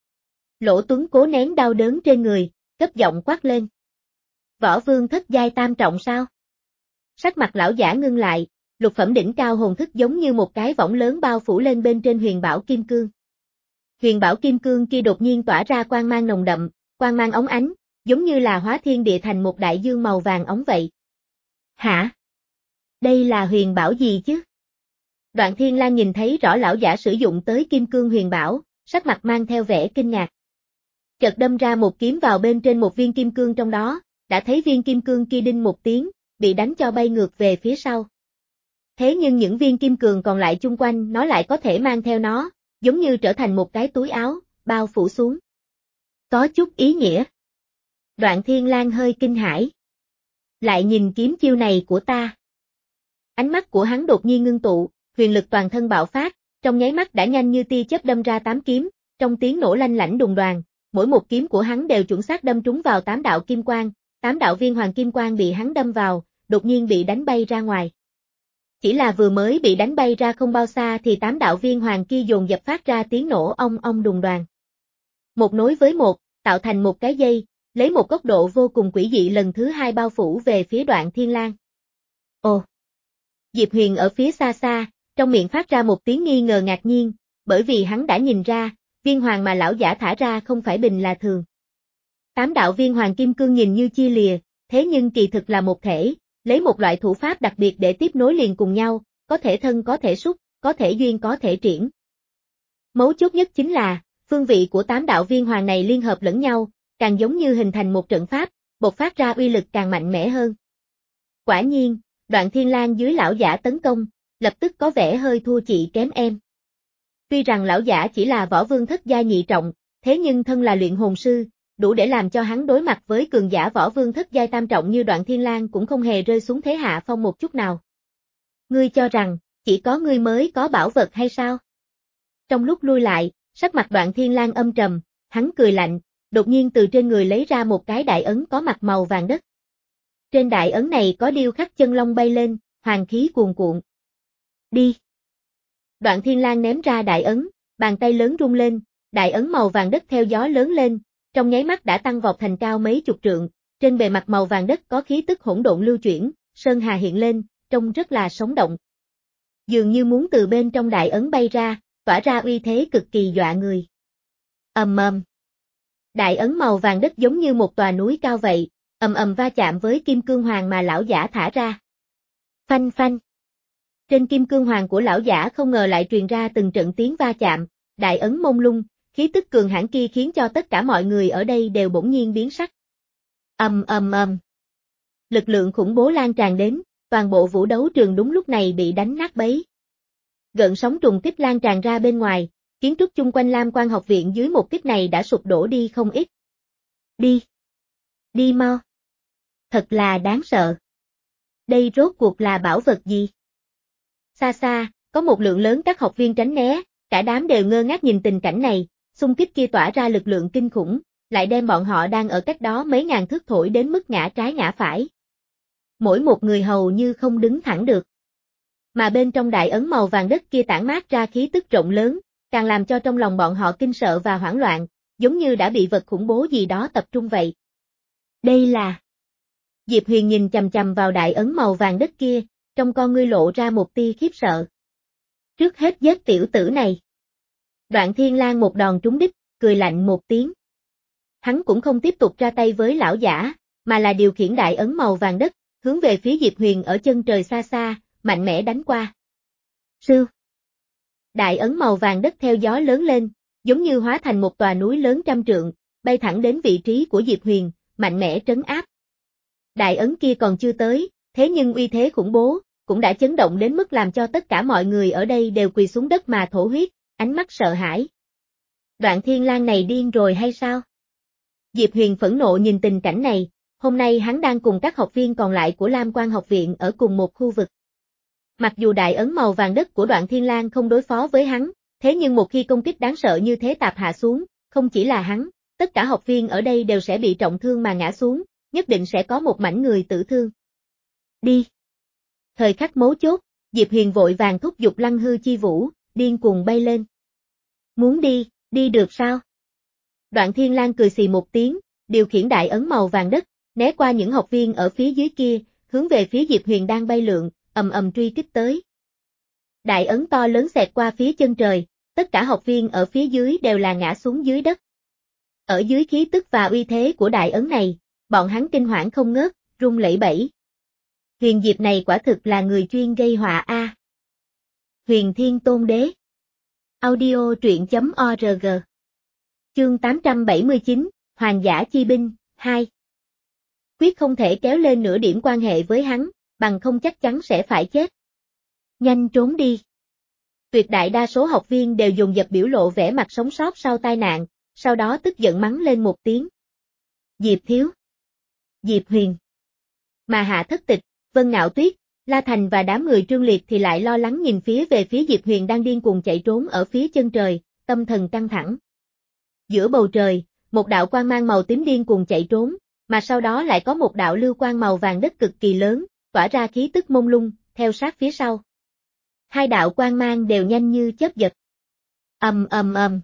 Lỗ Tuấn cố nén đau đớn trên người, cất giọng quát lên. Võ vương thất giai tam trọng sao? Sắc mặt lão giả ngưng lại, lục phẩm đỉnh cao hồn thức giống như một cái võng lớn bao phủ lên bên trên huyền bảo kim cương. Huyền bảo kim cương kia đột nhiên tỏa ra quang mang nồng đậm, quang mang óng ánh, giống như là hóa thiên địa thành một đại dương màu vàng óng vậy. Hả? Đây là huyền bảo gì chứ? Đoạn Thiên Lang nhìn thấy rõ lão giả sử dụng tới kim cương huyền bảo, sắc mặt mang theo vẻ kinh ngạc. Chợt đâm ra một kiếm vào bên trên một viên kim cương trong đó, đã thấy viên kim cương kia đinh một tiếng, bị đánh cho bay ngược về phía sau. Thế nhưng những viên kim cương còn lại chung quanh nó lại có thể mang theo nó, giống như trở thành một cái túi áo, bao phủ xuống. Có chút ý nghĩa. Đoạn Thiên Lang hơi kinh hãi. Lại nhìn kiếm chiêu này của ta. Ánh mắt của hắn đột nhiên ngưng tụ, huyền lực toàn thân bạo phát, trong nháy mắt đã nhanh như tia chớp đâm ra tám kiếm, trong tiếng nổ lanh lảnh đùng đoàng, mỗi một kiếm của hắn đều chuẩn xác đâm trúng vào tám đạo kim quang, tám đạo viên hoàng kim quang bị hắn đâm vào, đột nhiên bị đánh bay ra ngoài. Chỉ là vừa mới bị đánh bay ra không bao xa thì tám đạo viên hoàng kia dồn dập phát ra tiếng nổ ong ong đùng đoàng. Một nối với một, tạo thành một cái dây, lấy một góc độ vô cùng quỷ dị lần thứ hai bao phủ về phía Đoạn Thiên Lang. Ồ! Diệp Huyền ở phía xa xa, trong miệng phát ra một tiếng nghi ngờ ngạc nhiên, bởi vì hắn đã nhìn ra, viên hoàng mà lão giả thả ra không phải bình là thường. Tám đạo viên hoàng kim cương nhìn như chia lìa, thế nhưng kỳ thực là một thể, lấy một loại thủ pháp đặc biệt để tiếp nối liền cùng nhau, có thể thân có thể xúc, có thể duyên có thể triển. Mấu chốt nhất chính là, phương vị của tám đạo viên hoàng này liên hợp lẫn nhau, càng giống như hình thành một trận pháp, bộc phát ra uy lực càng mạnh mẽ hơn. Quả nhiên, Đoạn Thiên Lang dưới lão giả tấn công, lập tức có vẻ hơi thua chị kém em. Tuy rằng lão giả chỉ là võ vương thất giai nhị trọng, thế nhưng thân là luyện hồn sư, đủ để làm cho hắn đối mặt với cường giả võ vương thất giai tam trọng như Đoạn Thiên Lang cũng không hề rơi xuống thế hạ phong một chút nào. Ngươi cho rằng, chỉ có ngươi mới có bảo vật hay sao? Trong lúc lui lại, sắc mặt Đoạn Thiên Lang âm trầm, hắn cười lạnh, đột nhiên từ trên người lấy ra một cái đại ấn có mặt màu vàng đất. Trên đại ấn này có điêu khắc chân long bay lên, hoàng khí cuồn cuộn. Đi! Đoạn Thiên Lang ném ra đại ấn, bàn tay lớn rung lên, đại ấn màu vàng đất theo gió lớn lên, trong nháy mắt đã tăng vọt thành cao mấy chục trượng, trên bề mặt màu vàng đất có khí tức hỗn độn lưu chuyển, sơn hà hiện lên, trông rất là sống động. Dường như muốn từ bên trong đại ấn bay ra, tỏa ra uy thế cực kỳ dọa người. Ầm ầm. Đại ấn màu vàng đất giống như một tòa núi cao vậy, ầm ầm va chạm với kim cương hoàng mà lão giả thả ra. Phanh phanh. Trên kim cương hoàng của lão giả không ngờ lại truyền ra từng trận tiếng va chạm, đại ấn mông lung, khí tức cường hãn kia khiến cho tất cả mọi người ở đây đều bỗng nhiên biến sắc. Ầm ầm ầm. Lực lượng khủng bố lan tràn đến, toàn bộ vũ đấu trường đúng lúc này bị đánh nát bấy. Gợn sóng trùng kích lan tràn ra bên ngoài, kiến trúc chung quanh Lam Quan học viện dưới một kích này đã sụp đổ đi không ít. Đi. Đi mau. Thật là đáng sợ. Đây rốt cuộc là bảo vật gì? Xa xa, có một lượng lớn các học viên tránh né, cả đám đều ngơ ngác nhìn tình cảnh này, xung kích kia tỏa ra lực lượng kinh khủng, lại đem bọn họ đang ở cách đó mấy ngàn thước thổi đến mức ngã trái ngã phải. Mỗi một người hầu như không đứng thẳng được. Mà bên trong đại ấn màu vàng đất kia tản mát ra khí tức rộng lớn, càng làm cho trong lòng bọn họ kinh sợ và hoảng loạn, giống như đã bị vật khủng bố gì đó tập trung vậy. Đây là... Diệp Huyền nhìn chằm chằm vào đại ấn màu vàng đất kia, trong con ngươi lộ ra một tia khiếp sợ. Trước hết giết tiểu tử này. Đoạn Thiên Lang một đòn trúng đích, cười lạnh một tiếng. Hắn cũng không tiếp tục ra tay với lão giả, mà là điều khiển đại ấn màu vàng đất, hướng về phía Diệp Huyền ở chân trời xa xa, mạnh mẽ đánh qua. Sư. Đại ấn màu vàng đất theo gió lớn lên, giống như hóa thành một tòa núi lớn trăm trượng, bay thẳng đến vị trí của Diệp Huyền, mạnh mẽ trấn áp. Đại ấn kia còn chưa tới, thế nhưng uy thế khủng bố, cũng đã chấn động đến mức làm cho tất cả mọi người ở đây đều quỳ xuống đất mà thổ huyết, ánh mắt sợ hãi. Đoạn Thiên Lang này điên rồi hay sao? Diệp Huyền phẫn nộ nhìn tình cảnh này, hôm nay hắn đang cùng các học viên còn lại của Lam Quan học viện ở cùng một khu vực. Mặc dù đại ấn màu vàng đất của Đoạn Thiên Lang không đối phó với hắn, thế nhưng một khi công kích đáng sợ như thế tạp hạ xuống, không chỉ là hắn, tất cả học viên ở đây đều sẽ bị trọng thương mà ngã xuống, nhất định sẽ có một mảnh người tử thương. Đi! Thời khắc mấu chốt, Diệp Huyền vội vàng thúc giục Lăng Hư Chi Vũ, điên cuồng bay lên. Muốn đi, đi được sao? Đoạn Thiên Lang cười xì một tiếng, điều khiển đại ấn màu vàng đất, né qua những học viên ở phía dưới kia, hướng về phía Diệp Huyền đang bay lượn, ầm ầm truy kích tới. Đại ấn to lớn xẹt qua phía chân trời, tất cả học viên ở phía dưới đều là ngã xuống dưới đất. Ở dưới khí tức và uy thế của đại ấn này, bọn hắn kinh hoảng không ngớt, run lẩy bẩy. Huyền Diệp này quả thực là người chuyên gây họa a. Huyền Thiên Tôn Đế. Audio truyện chấm org. Chương tám trăm bảy mươi chín, Hoàng giả chi binh, hai. Quyết không thể kéo lên nửa điểm quan hệ với hắn, bằng không chắc chắn sẽ phải chết. Nhanh trốn đi. Tuyệt đại đa số học viên đều dồn dập biểu lộ vẻ mặt sống sót sau tai nạn, sau đó tức giận mắng lên một tiếng. Diệp Thiếu. Diệp Huyền. Mà Hạ Thất Tịch, Vân Ngạo Tuyết, La Thành và đám người Trương Liệt thì lại lo lắng nhìn phía về phía Diệp Huyền đang điên cuồng chạy trốn ở phía chân trời, tâm thần căng thẳng. Giữa bầu trời, một đạo quang mang màu tím điên cuồng chạy trốn, mà sau đó lại có một đạo lưu quang màu vàng đất cực kỳ lớn, tỏa ra khí tức mông lung, theo sát phía sau. Hai đạo quang mang đều nhanh như chớp giật. Ầm ầm ầm.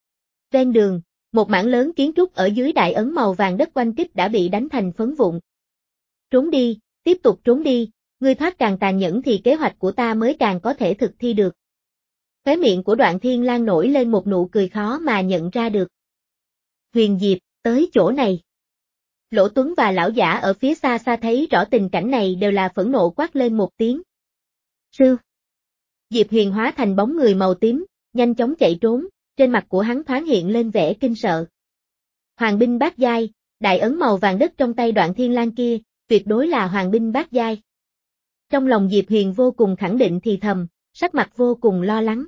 Ven đường, một mảng lớn kiến trúc ở dưới đại ấn màu vàng đất quanh kích đã bị đánh thành phấn vụn. Trốn đi, tiếp tục trốn đi, ngươi thoát càng tàn nhẫn thì kế hoạch của ta mới càng có thể thực thi được. Khóe miệng của Đoạn Thiên Lang nổi lên một nụ cười khó mà nhận ra được. Huyền Diệp, tới chỗ này. Lỗ Tuấn và lão giả ở phía xa xa thấy rõ tình cảnh này đều là phẫn nộ quát lên một tiếng. Sư. Diệp Huyền hóa thành bóng người màu tím, nhanh chóng chạy trốn, trên mặt của hắn thoáng hiện lên vẻ kinh sợ. Hoàng binh bát giai, đại ấn màu vàng đất trong tay Đoạn Thiên Lang kia, tuyệt đối là hoàng binh bát giai. Trong lòng Diệp Huyền vô cùng khẳng định thì thầm, sắc mặt vô cùng lo lắng.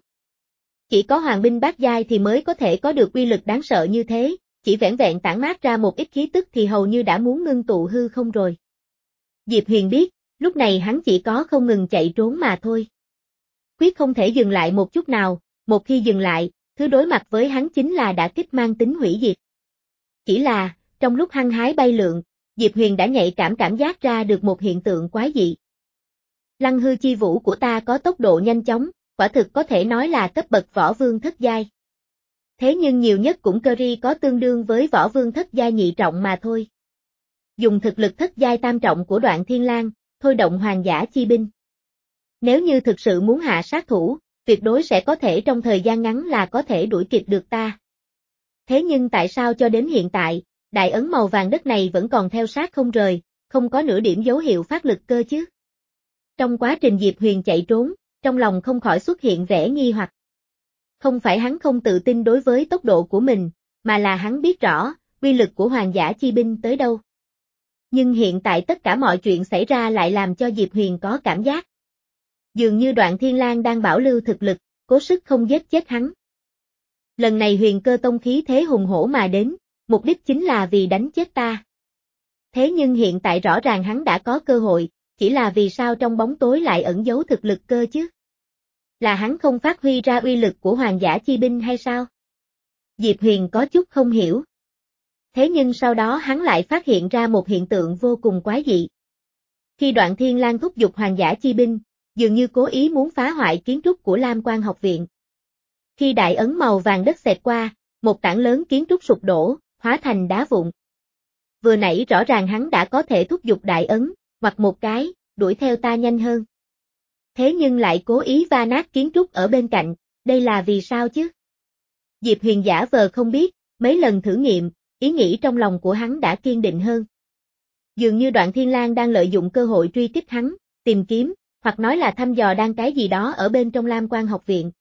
Chỉ có hoàng binh bát giai thì mới có thể có được uy lực đáng sợ như thế, chỉ vẻn vẹn tản mát ra một ít khí tức thì hầu như đã muốn ngưng tụ hư không rồi. Diệp Huyền biết, lúc này hắn chỉ có không ngừng chạy trốn mà thôi. Quyết không thể dừng lại một chút nào, một khi dừng lại, thứ đối mặt với hắn chính là đả kích mang tính hủy diệt. Chỉ là, trong lúc hăng hái bay lượn, Diệp Huyền đã nhạy cảm cảm giác ra được một hiện tượng quái dị. Lăng hư chi vũ của ta có tốc độ nhanh chóng, quả thực có thể nói là cấp bậc võ vương thất giai. Thế nhưng nhiều nhất cũng cơ ri có tương đương với võ vương thất giai nhị trọng mà thôi. Dùng thực lực thất giai tam trọng của Đoạn Thiên Lang, thôi động hoàng giả chi binh. Nếu như thực sự muốn hạ sát thủ, tuyệt đối sẽ có thể trong thời gian ngắn là có thể đuổi kịp được ta. Thế nhưng tại sao cho đến hiện tại, đại ấn màu vàng đất này vẫn còn theo sát không rời, không có nửa điểm dấu hiệu phát lực cơ chứ? Trong quá trình Diệp Huyền chạy trốn, trong lòng không khỏi xuất hiện vẻ nghi hoặc. Không phải hắn không tự tin đối với tốc độ của mình, mà là hắn biết rõ, uy lực của hoàng giả chi binh tới đâu. Nhưng hiện tại tất cả mọi chuyện xảy ra lại làm cho Diệp Huyền có cảm giác. Dường như Đoạn Thiên Lang đang bảo lưu thực lực, cố sức không giết chết hắn. Lần này Huyền Cơ Tông khí thế hùng hổ mà đến, mục đích chính là vì đánh chết ta. Thế nhưng hiện tại rõ ràng hắn đã có cơ hội, chỉ là vì sao trong bóng tối lại ẩn giấu thực lực cơ chứ? Là hắn không phát huy ra uy lực của hoàng giả chi binh hay sao? Diệp Huyền có chút không hiểu. Thế nhưng sau đó hắn lại phát hiện ra một hiện tượng vô cùng quái dị. Khi Đoạn Thiên Lang thúc giục hoàng giả chi binh, dường như cố ý muốn phá hoại kiến trúc của Lam Quan học viện. Khi đại ấn màu vàng đất xẹt qua, một tảng lớn kiến trúc sụp đổ, hóa thành đá vụn. Vừa nãy rõ ràng hắn đã có thể thúc giục đại ấn, hoặc một cái, đuổi theo ta nhanh hơn. Thế nhưng lại cố ý va nát kiến trúc ở bên cạnh, đây là vì sao chứ? Diệp Huyền giả vờ không biết, mấy lần thử nghiệm, ý nghĩ trong lòng của hắn đã kiên định hơn. Dường như Đoạn Thiên Lang đang lợi dụng cơ hội truy kích hắn, tìm kiếm, hoặc nói là thăm dò đang cái gì đó ở bên trong Lam Quan học viện.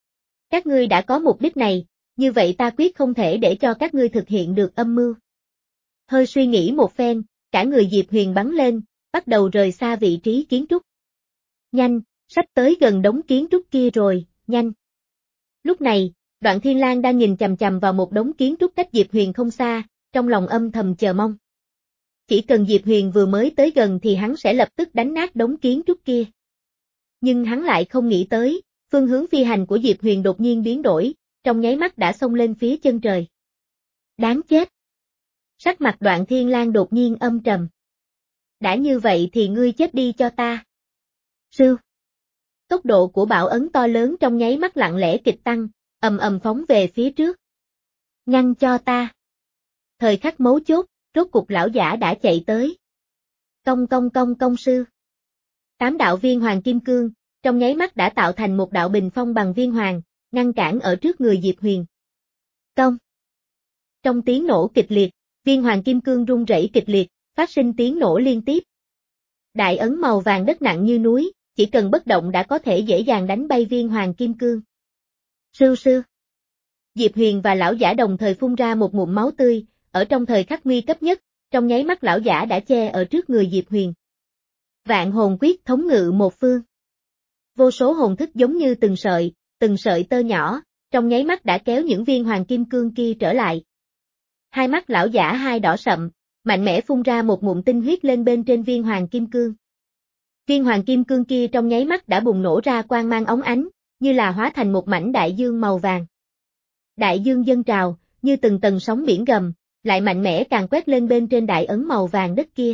Các ngươi đã có mục đích này, như vậy ta quyết không thể để cho các ngươi thực hiện được âm mưu. Hơi suy nghĩ một phen, cả người Diệp Huyền bắn lên, bắt đầu rời xa vị trí kiến trúc. Nhanh, sắp tới gần đống kiến trúc kia rồi, nhanh. Lúc này, Đoạn Thiên Lang đang nhìn chằm chằm vào một đống kiến trúc cách Diệp Huyền không xa, trong lòng âm thầm chờ mong. Chỉ cần Diệp Huyền vừa mới tới gần thì hắn sẽ lập tức đánh nát đống kiến trúc kia. Nhưng hắn lại không nghĩ tới, phương hướng phi hành của Diệp Huyền đột nhiên biến đổi, trong nháy mắt đã xông lên phía chân trời. Đáng chết! Sắc mặt Đoạn Thiên Lang đột nhiên âm trầm. Đã như vậy thì ngươi chết đi cho ta. Sư! Tốc độ của bạo ấn to lớn trong nháy mắt lặng lẽ kịch tăng, ầm ầm phóng về phía trước. Ngăn cho ta! Thời khắc mấu chốt, rốt cục lão giả đã chạy tới. Công công công công sư! Tám đạo viên hoàng kim cương, trong nháy mắt đã tạo thành một đạo bình phong bằng viên hoàng, ngăn cản ở trước người Diệp Huyền. Công! Trong tiếng nổ kịch liệt, viên hoàng kim cương rung rẩy kịch liệt, phát sinh tiếng nổ liên tiếp. Đại ấn màu vàng đất nặng như núi, chỉ cần bất động đã có thể dễ dàng đánh bay viên hoàng kim cương. Sư sư! Diệp Huyền và lão giả đồng thời phun ra một ngụm máu tươi, ở trong thời khắc nguy cấp nhất, trong nháy mắt lão giả đã che ở trước người Diệp Huyền. Vạn hồn quyết thống ngự một phương. Vô số hồn thức giống như từng sợi, từng sợi tơ nhỏ, trong nháy mắt đã kéo những viên hoàng kim cương kia trở lại. Hai mắt lão giả hai đỏ sậm, mạnh mẽ phun ra một ngụm tinh huyết lên bên trên viên hoàng kim cương. Viên hoàng kim cương kia trong nháy mắt đã bùng nổ ra quang mang óng ánh, như là hóa thành một mảnh đại dương màu vàng. Đại dương dâng trào, như từng tầng sóng biển gầm, lại mạnh mẽ càng quét lên bên trên đại ấn màu vàng đất kia.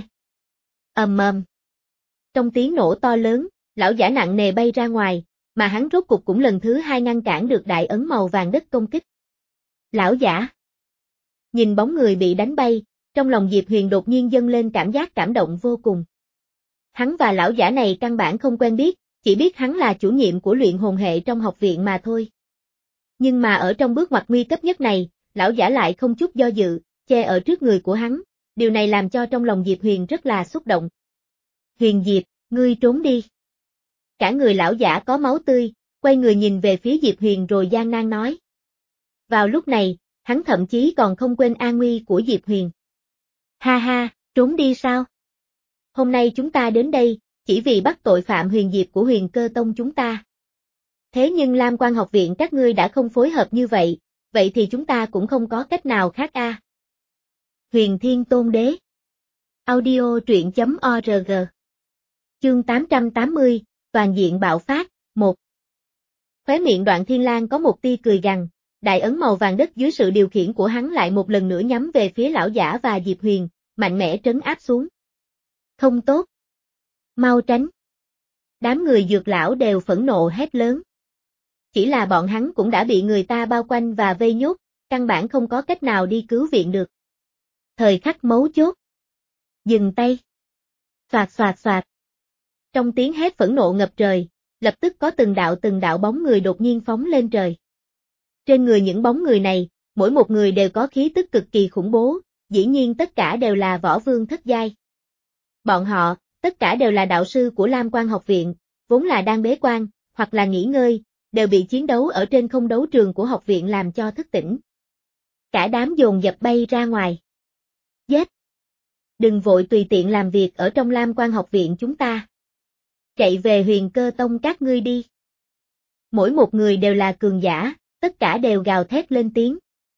Ầm ầm. Trong tiếng nổ to lớn, lão giả nặng nề bay ra ngoài, mà hắn rốt cục cũng lần thứ hai ngăn cản được đại ấn màu vàng đất công kích. Lão giả. Nhìn bóng người bị đánh bay, trong lòng Diệp Huyền đột nhiên dâng lên cảm giác cảm động vô cùng. Hắn và lão giả này căn bản không quen biết, chỉ biết hắn là chủ nhiệm của luyện hồn hệ trong học viện mà thôi. Nhưng mà ở trong bước ngoặt nguy cấp nhất này, lão giả lại không chút do dự, che ở trước người của hắn, điều này làm cho trong lòng Diệp Huyền rất là xúc động. Huyền Diệp, ngươi trốn đi. Cả người lão giả có máu tươi, quay người nhìn về phía Diệp Huyền rồi gian nan nói. Vào lúc này, hắn thậm chí còn không quên an nguy của Diệp Huyền. Ha ha, trốn đi sao? Hôm nay chúng ta đến đây, chỉ vì bắt tội phạm Huyền Diệp của Huyền Cơ Tông chúng ta. Thế nhưng Lam Quan học viện các ngươi đã không phối hợp như vậy, vậy thì chúng ta cũng không có cách nào khác a. À. Huyền Thiên Tôn Đế. Audio truyện chấm org. Chương tám trăm tám mươi, toàn diện bạo phát, một. Khóe miệng Đoạn Thiên Lang có một tia cười gằn, đại ấn màu vàng đất dưới sự điều khiển của hắn lại một lần nữa nhắm về phía lão giả và Diệp Huyền, mạnh mẽ trấn áp xuống. Không tốt. Mau tránh. Đám người dược lão đều phẫn nộ hét lớn. Chỉ là bọn hắn cũng đã bị người ta bao quanh và vây nhốt, căn bản không có cách nào đi cứu viện được. Thời khắc mấu chốt. Dừng tay. Xoạt xoạt xoạt. Trong tiếng hét phẫn nộ ngập trời, lập tức có từng đạo từng đạo bóng người đột nhiên phóng lên trời. Trên người những bóng người này, mỗi một người đều có khí tức cực kỳ khủng bố, dĩ nhiên tất cả đều là võ vương thất giai. Bọn họ, tất cả đều là đạo sư của Lam Quan học viện, vốn là đang bế quan, hoặc là nghỉ ngơi, đều bị chiến đấu ở trên không đấu trường của học viện làm cho thức tỉnh. Cả đám dồn dập bay ra ngoài. Giết! Đừng vội tùy tiện làm việc ở trong Lam Quan học viện chúng ta. Chạy về Huyền Cơ Tông các ngươi đi. Mỗi một người đều là cường giả, tất cả đều gào thét lên tiếng.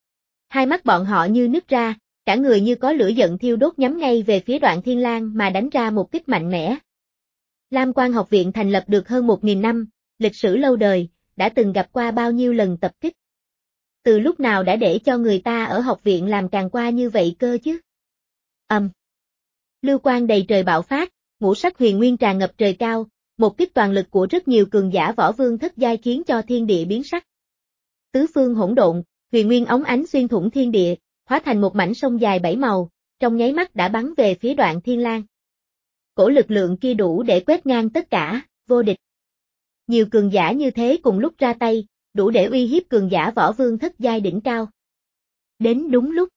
Hai mắt bọn họ như nứt ra, cả người như có lửa giận thiêu đốt nhắm ngay về phía Đoạn Thiên Lang mà đánh ra một kích mạnh mẽ. Lam Quan học viện thành lập được hơn một nghìn năm, lịch sử lâu đời, đã từng gặp qua bao nhiêu lần tập kích. Từ lúc nào đã để cho người ta ở học viện làm càng qua như vậy cơ chứ? Ầm. Um. Lưu quang đầy trời bạo phát, ngũ sắc huyền nguyên tràn ngập trời cao, một kích toàn lực của rất nhiều cường giả võ vương thất giai khiến cho thiên địa biến sắc. Tứ phương hỗn độn, huyền nguyên óng ánh xuyên thủng thiên địa, hóa thành một mảnh sông dài bảy màu, trong nháy mắt đã bắn về phía Đoạn Thiên Lang. Cổ lực lượng kia đủ để quét ngang tất cả, vô địch. Nhiều cường giả như thế cùng lúc ra tay, đủ để uy hiếp cường giả võ vương thất giai đỉnh cao. Đến đúng lúc.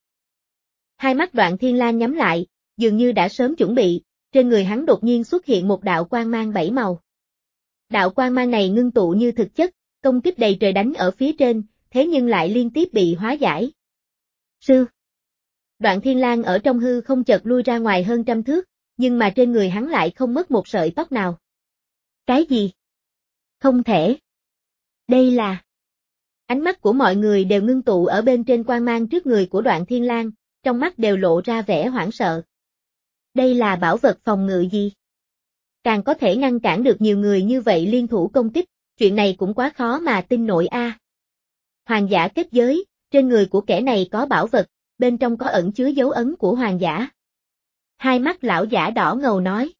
Hai mắt Đoạn Thiên Lang nhắm lại, dường như đã sớm chuẩn bị, trên người hắn đột nhiên xuất hiện một đạo quang mang bảy màu. Đạo quang mang này ngưng tụ như thực chất, công kích đầy trời đánh ở phía trên, thế nhưng lại liên tiếp bị hóa giải. Sư. Đoạn Thiên Lang ở trong hư không chợt lui ra ngoài hơn trăm thước, nhưng mà trên người hắn lại không mất một sợi tóc nào. Cái gì? Không thể. Đây là... Ánh mắt của mọi người đều ngưng tụ ở bên trên quang mang trước người của Đoạn Thiên Lang, trong mắt đều lộ ra vẻ hoảng sợ. Đây là bảo vật phòng ngự gì? Càng có thể ngăn cản được nhiều người như vậy liên thủ công kích, chuyện này cũng quá khó mà tin nổi a. À. Hoàng giả kết giới, trên người của kẻ này có bảo vật, bên trong có ẩn chứa dấu ấn của hoàng giả. Hai mắt lão giả đỏ ngầu nói.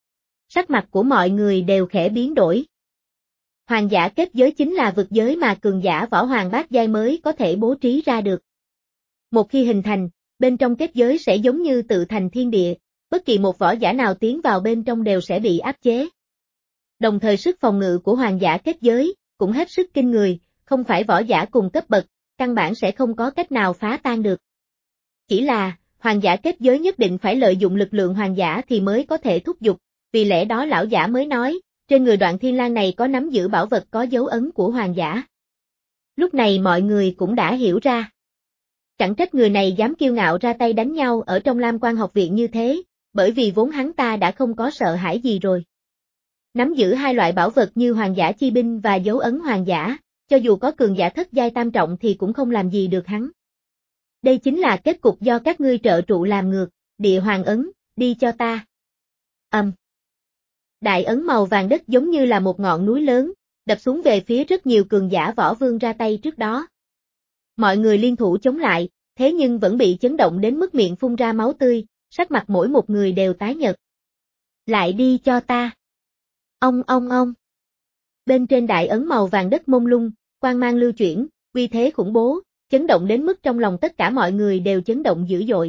Sắc mặt của mọi người đều khẽ biến đổi. Hoàng giả kết giới chính là vực giới mà cường giả võ hoàng bát giai mới có thể bố trí ra được. Một khi hình thành, bên trong kết giới sẽ giống như tự thành thiên địa, bất kỳ một võ giả nào tiến vào bên trong đều sẽ bị áp chế. Đồng thời sức phòng ngự của hoàng giả kết giới cũng hết sức kinh người, không phải võ giả cùng cấp bậc, căn bản sẽ không có cách nào phá tan được. Chỉ là, hoàng giả kết giới nhất định phải lợi dụng lực lượng hoàng giả thì mới có thể thúc giục, vì lẽ đó lão giả mới nói, trên người Đoạn Thiên Lang này có nắm giữ bảo vật có dấu ấn của hoàng giả. Lúc này mọi người cũng đã hiểu ra. Chẳng trách người này dám kiêu ngạo ra tay đánh nhau ở trong Lam Quan học viện như thế, bởi vì vốn hắn ta đã không có sợ hãi gì rồi. Nắm giữ hai loại bảo vật như hoàng giả chi binh và dấu ấn hoàng giả, cho dù có cường giả thất giai tam trọng thì cũng không làm gì được hắn. Đây chính là kết cục do các ngươi trợ trụ làm ngược, địa hoàng ấn, đi cho ta. Ầm. Um. Đại ấn màu vàng đất giống như là một ngọn núi lớn, đập xuống về phía rất nhiều cường giả võ vương ra tay trước đó. Mọi người liên thủ chống lại, thế nhưng vẫn bị chấn động đến mức miệng phun ra máu tươi, sắc mặt mỗi một người đều tái nhợt. Lại đi cho ta. Ông ông ông. Bên trên đại ấn màu vàng đất mông lung, quang mang lưu chuyển, uy thế khủng bố, chấn động đến mức trong lòng tất cả mọi người đều chấn động dữ dội.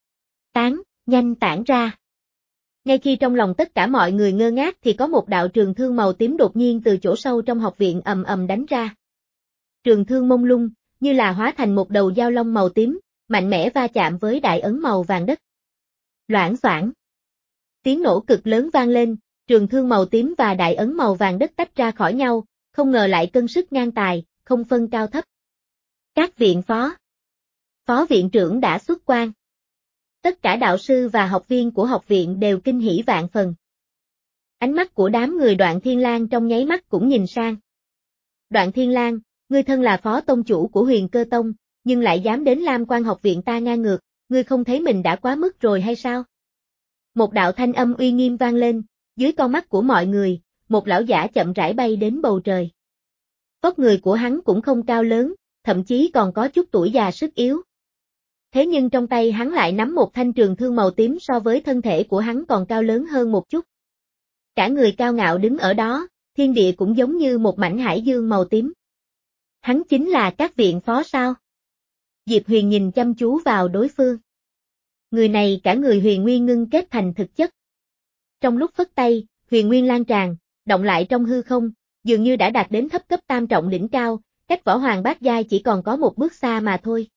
Tán, nhanh tản ra. Ngay khi trong lòng tất cả mọi người ngơ ngác thì có một đạo trường thương màu tím đột nhiên từ chỗ sâu trong học viện ầm ầm đánh ra. Trường thương mông lung, như là hóa thành một đầu dao long màu tím, mạnh mẽ va chạm với đại ấn màu vàng đất. Loảng xoảng. Tiếng nổ cực lớn vang lên, trường thương màu tím và đại ấn màu vàng đất tách ra khỏi nhau, không ngờ lại cân sức ngang tài, không phân cao thấp. Các viện phó. Phó viện trưởng đã xuất quan. Tất cả đạo sư và học viên của học viện đều kinh hỉ vạn phần. Ánh mắt của đám người Đoạn Thiên Lang trong nháy mắt cũng nhìn sang. Đoạn Thiên Lang, ngươi thân là phó tông chủ của Huyền Cơ Tông, nhưng lại dám đến Lam Quan học viện ta ngang ngược, ngươi không thấy mình đã quá mức rồi hay sao? Một đạo thanh âm uy nghiêm vang lên, dưới con mắt của mọi người, một lão giả chậm rãi bay đến bầu trời. Vóc người của hắn cũng không cao lớn, thậm chí còn có chút tuổi già sức yếu. Thế nhưng trong tay hắn lại nắm một thanh trường thương màu tím so với thân thể của hắn còn cao lớn hơn một chút. Cả người cao ngạo đứng ở đó, thiên địa cũng giống như một mảnh hải dương màu tím. Hắn chính là các viện phó sao? Diệp Huyền nhìn chăm chú vào đối phương. Người này cả người huyền nguyên ngưng kết thành thực chất. Trong lúc phất tay, huyền nguyên lan tràn, động lại trong hư không, dường như đã đạt đến thấp cấp tam trọng đỉnh cao, cách võ hoàng bát giai chỉ còn có một bước xa mà thôi.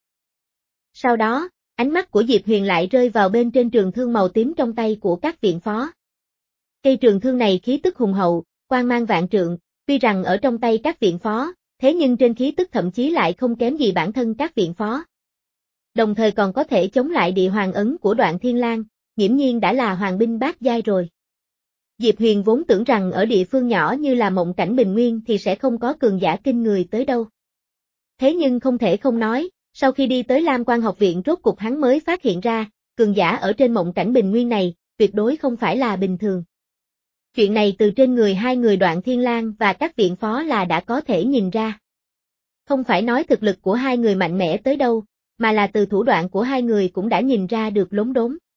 Sau đó, ánh mắt của Diệp Huyền lại rơi vào bên trên trường thương màu tím trong tay của các viện phó. Cây trường thương này khí tức hùng hậu, quang mang vạn trượng, tuy rằng ở trong tay các viện phó, thế nhưng trên khí tức thậm chí lại không kém gì bản thân các viện phó. Đồng thời còn có thể chống lại địa hoàng ấn của Đoạn Thiên Lang, nghiễm nhiên đã là hoàng binh bát giai rồi. Diệp Huyền vốn tưởng rằng ở địa phương nhỏ như là Mộng Cảnh Bình Nguyên thì sẽ không có cường giả kinh người tới đâu. Thế nhưng không thể không nói, sau khi đi tới Lam Quan học viện rốt cục hắn mới phát hiện ra, cường giả ở trên Mộng Cảnh Bình Nguyên này, tuyệt đối không phải là bình thường. Chuyện này từ trên người hai người Đoạn Thiên Lang và các viện phó là đã có thể nhìn ra. Không phải nói thực lực của hai người mạnh mẽ tới đâu, mà là từ thủ đoạn của hai người cũng đã nhìn ra được lốm đốm.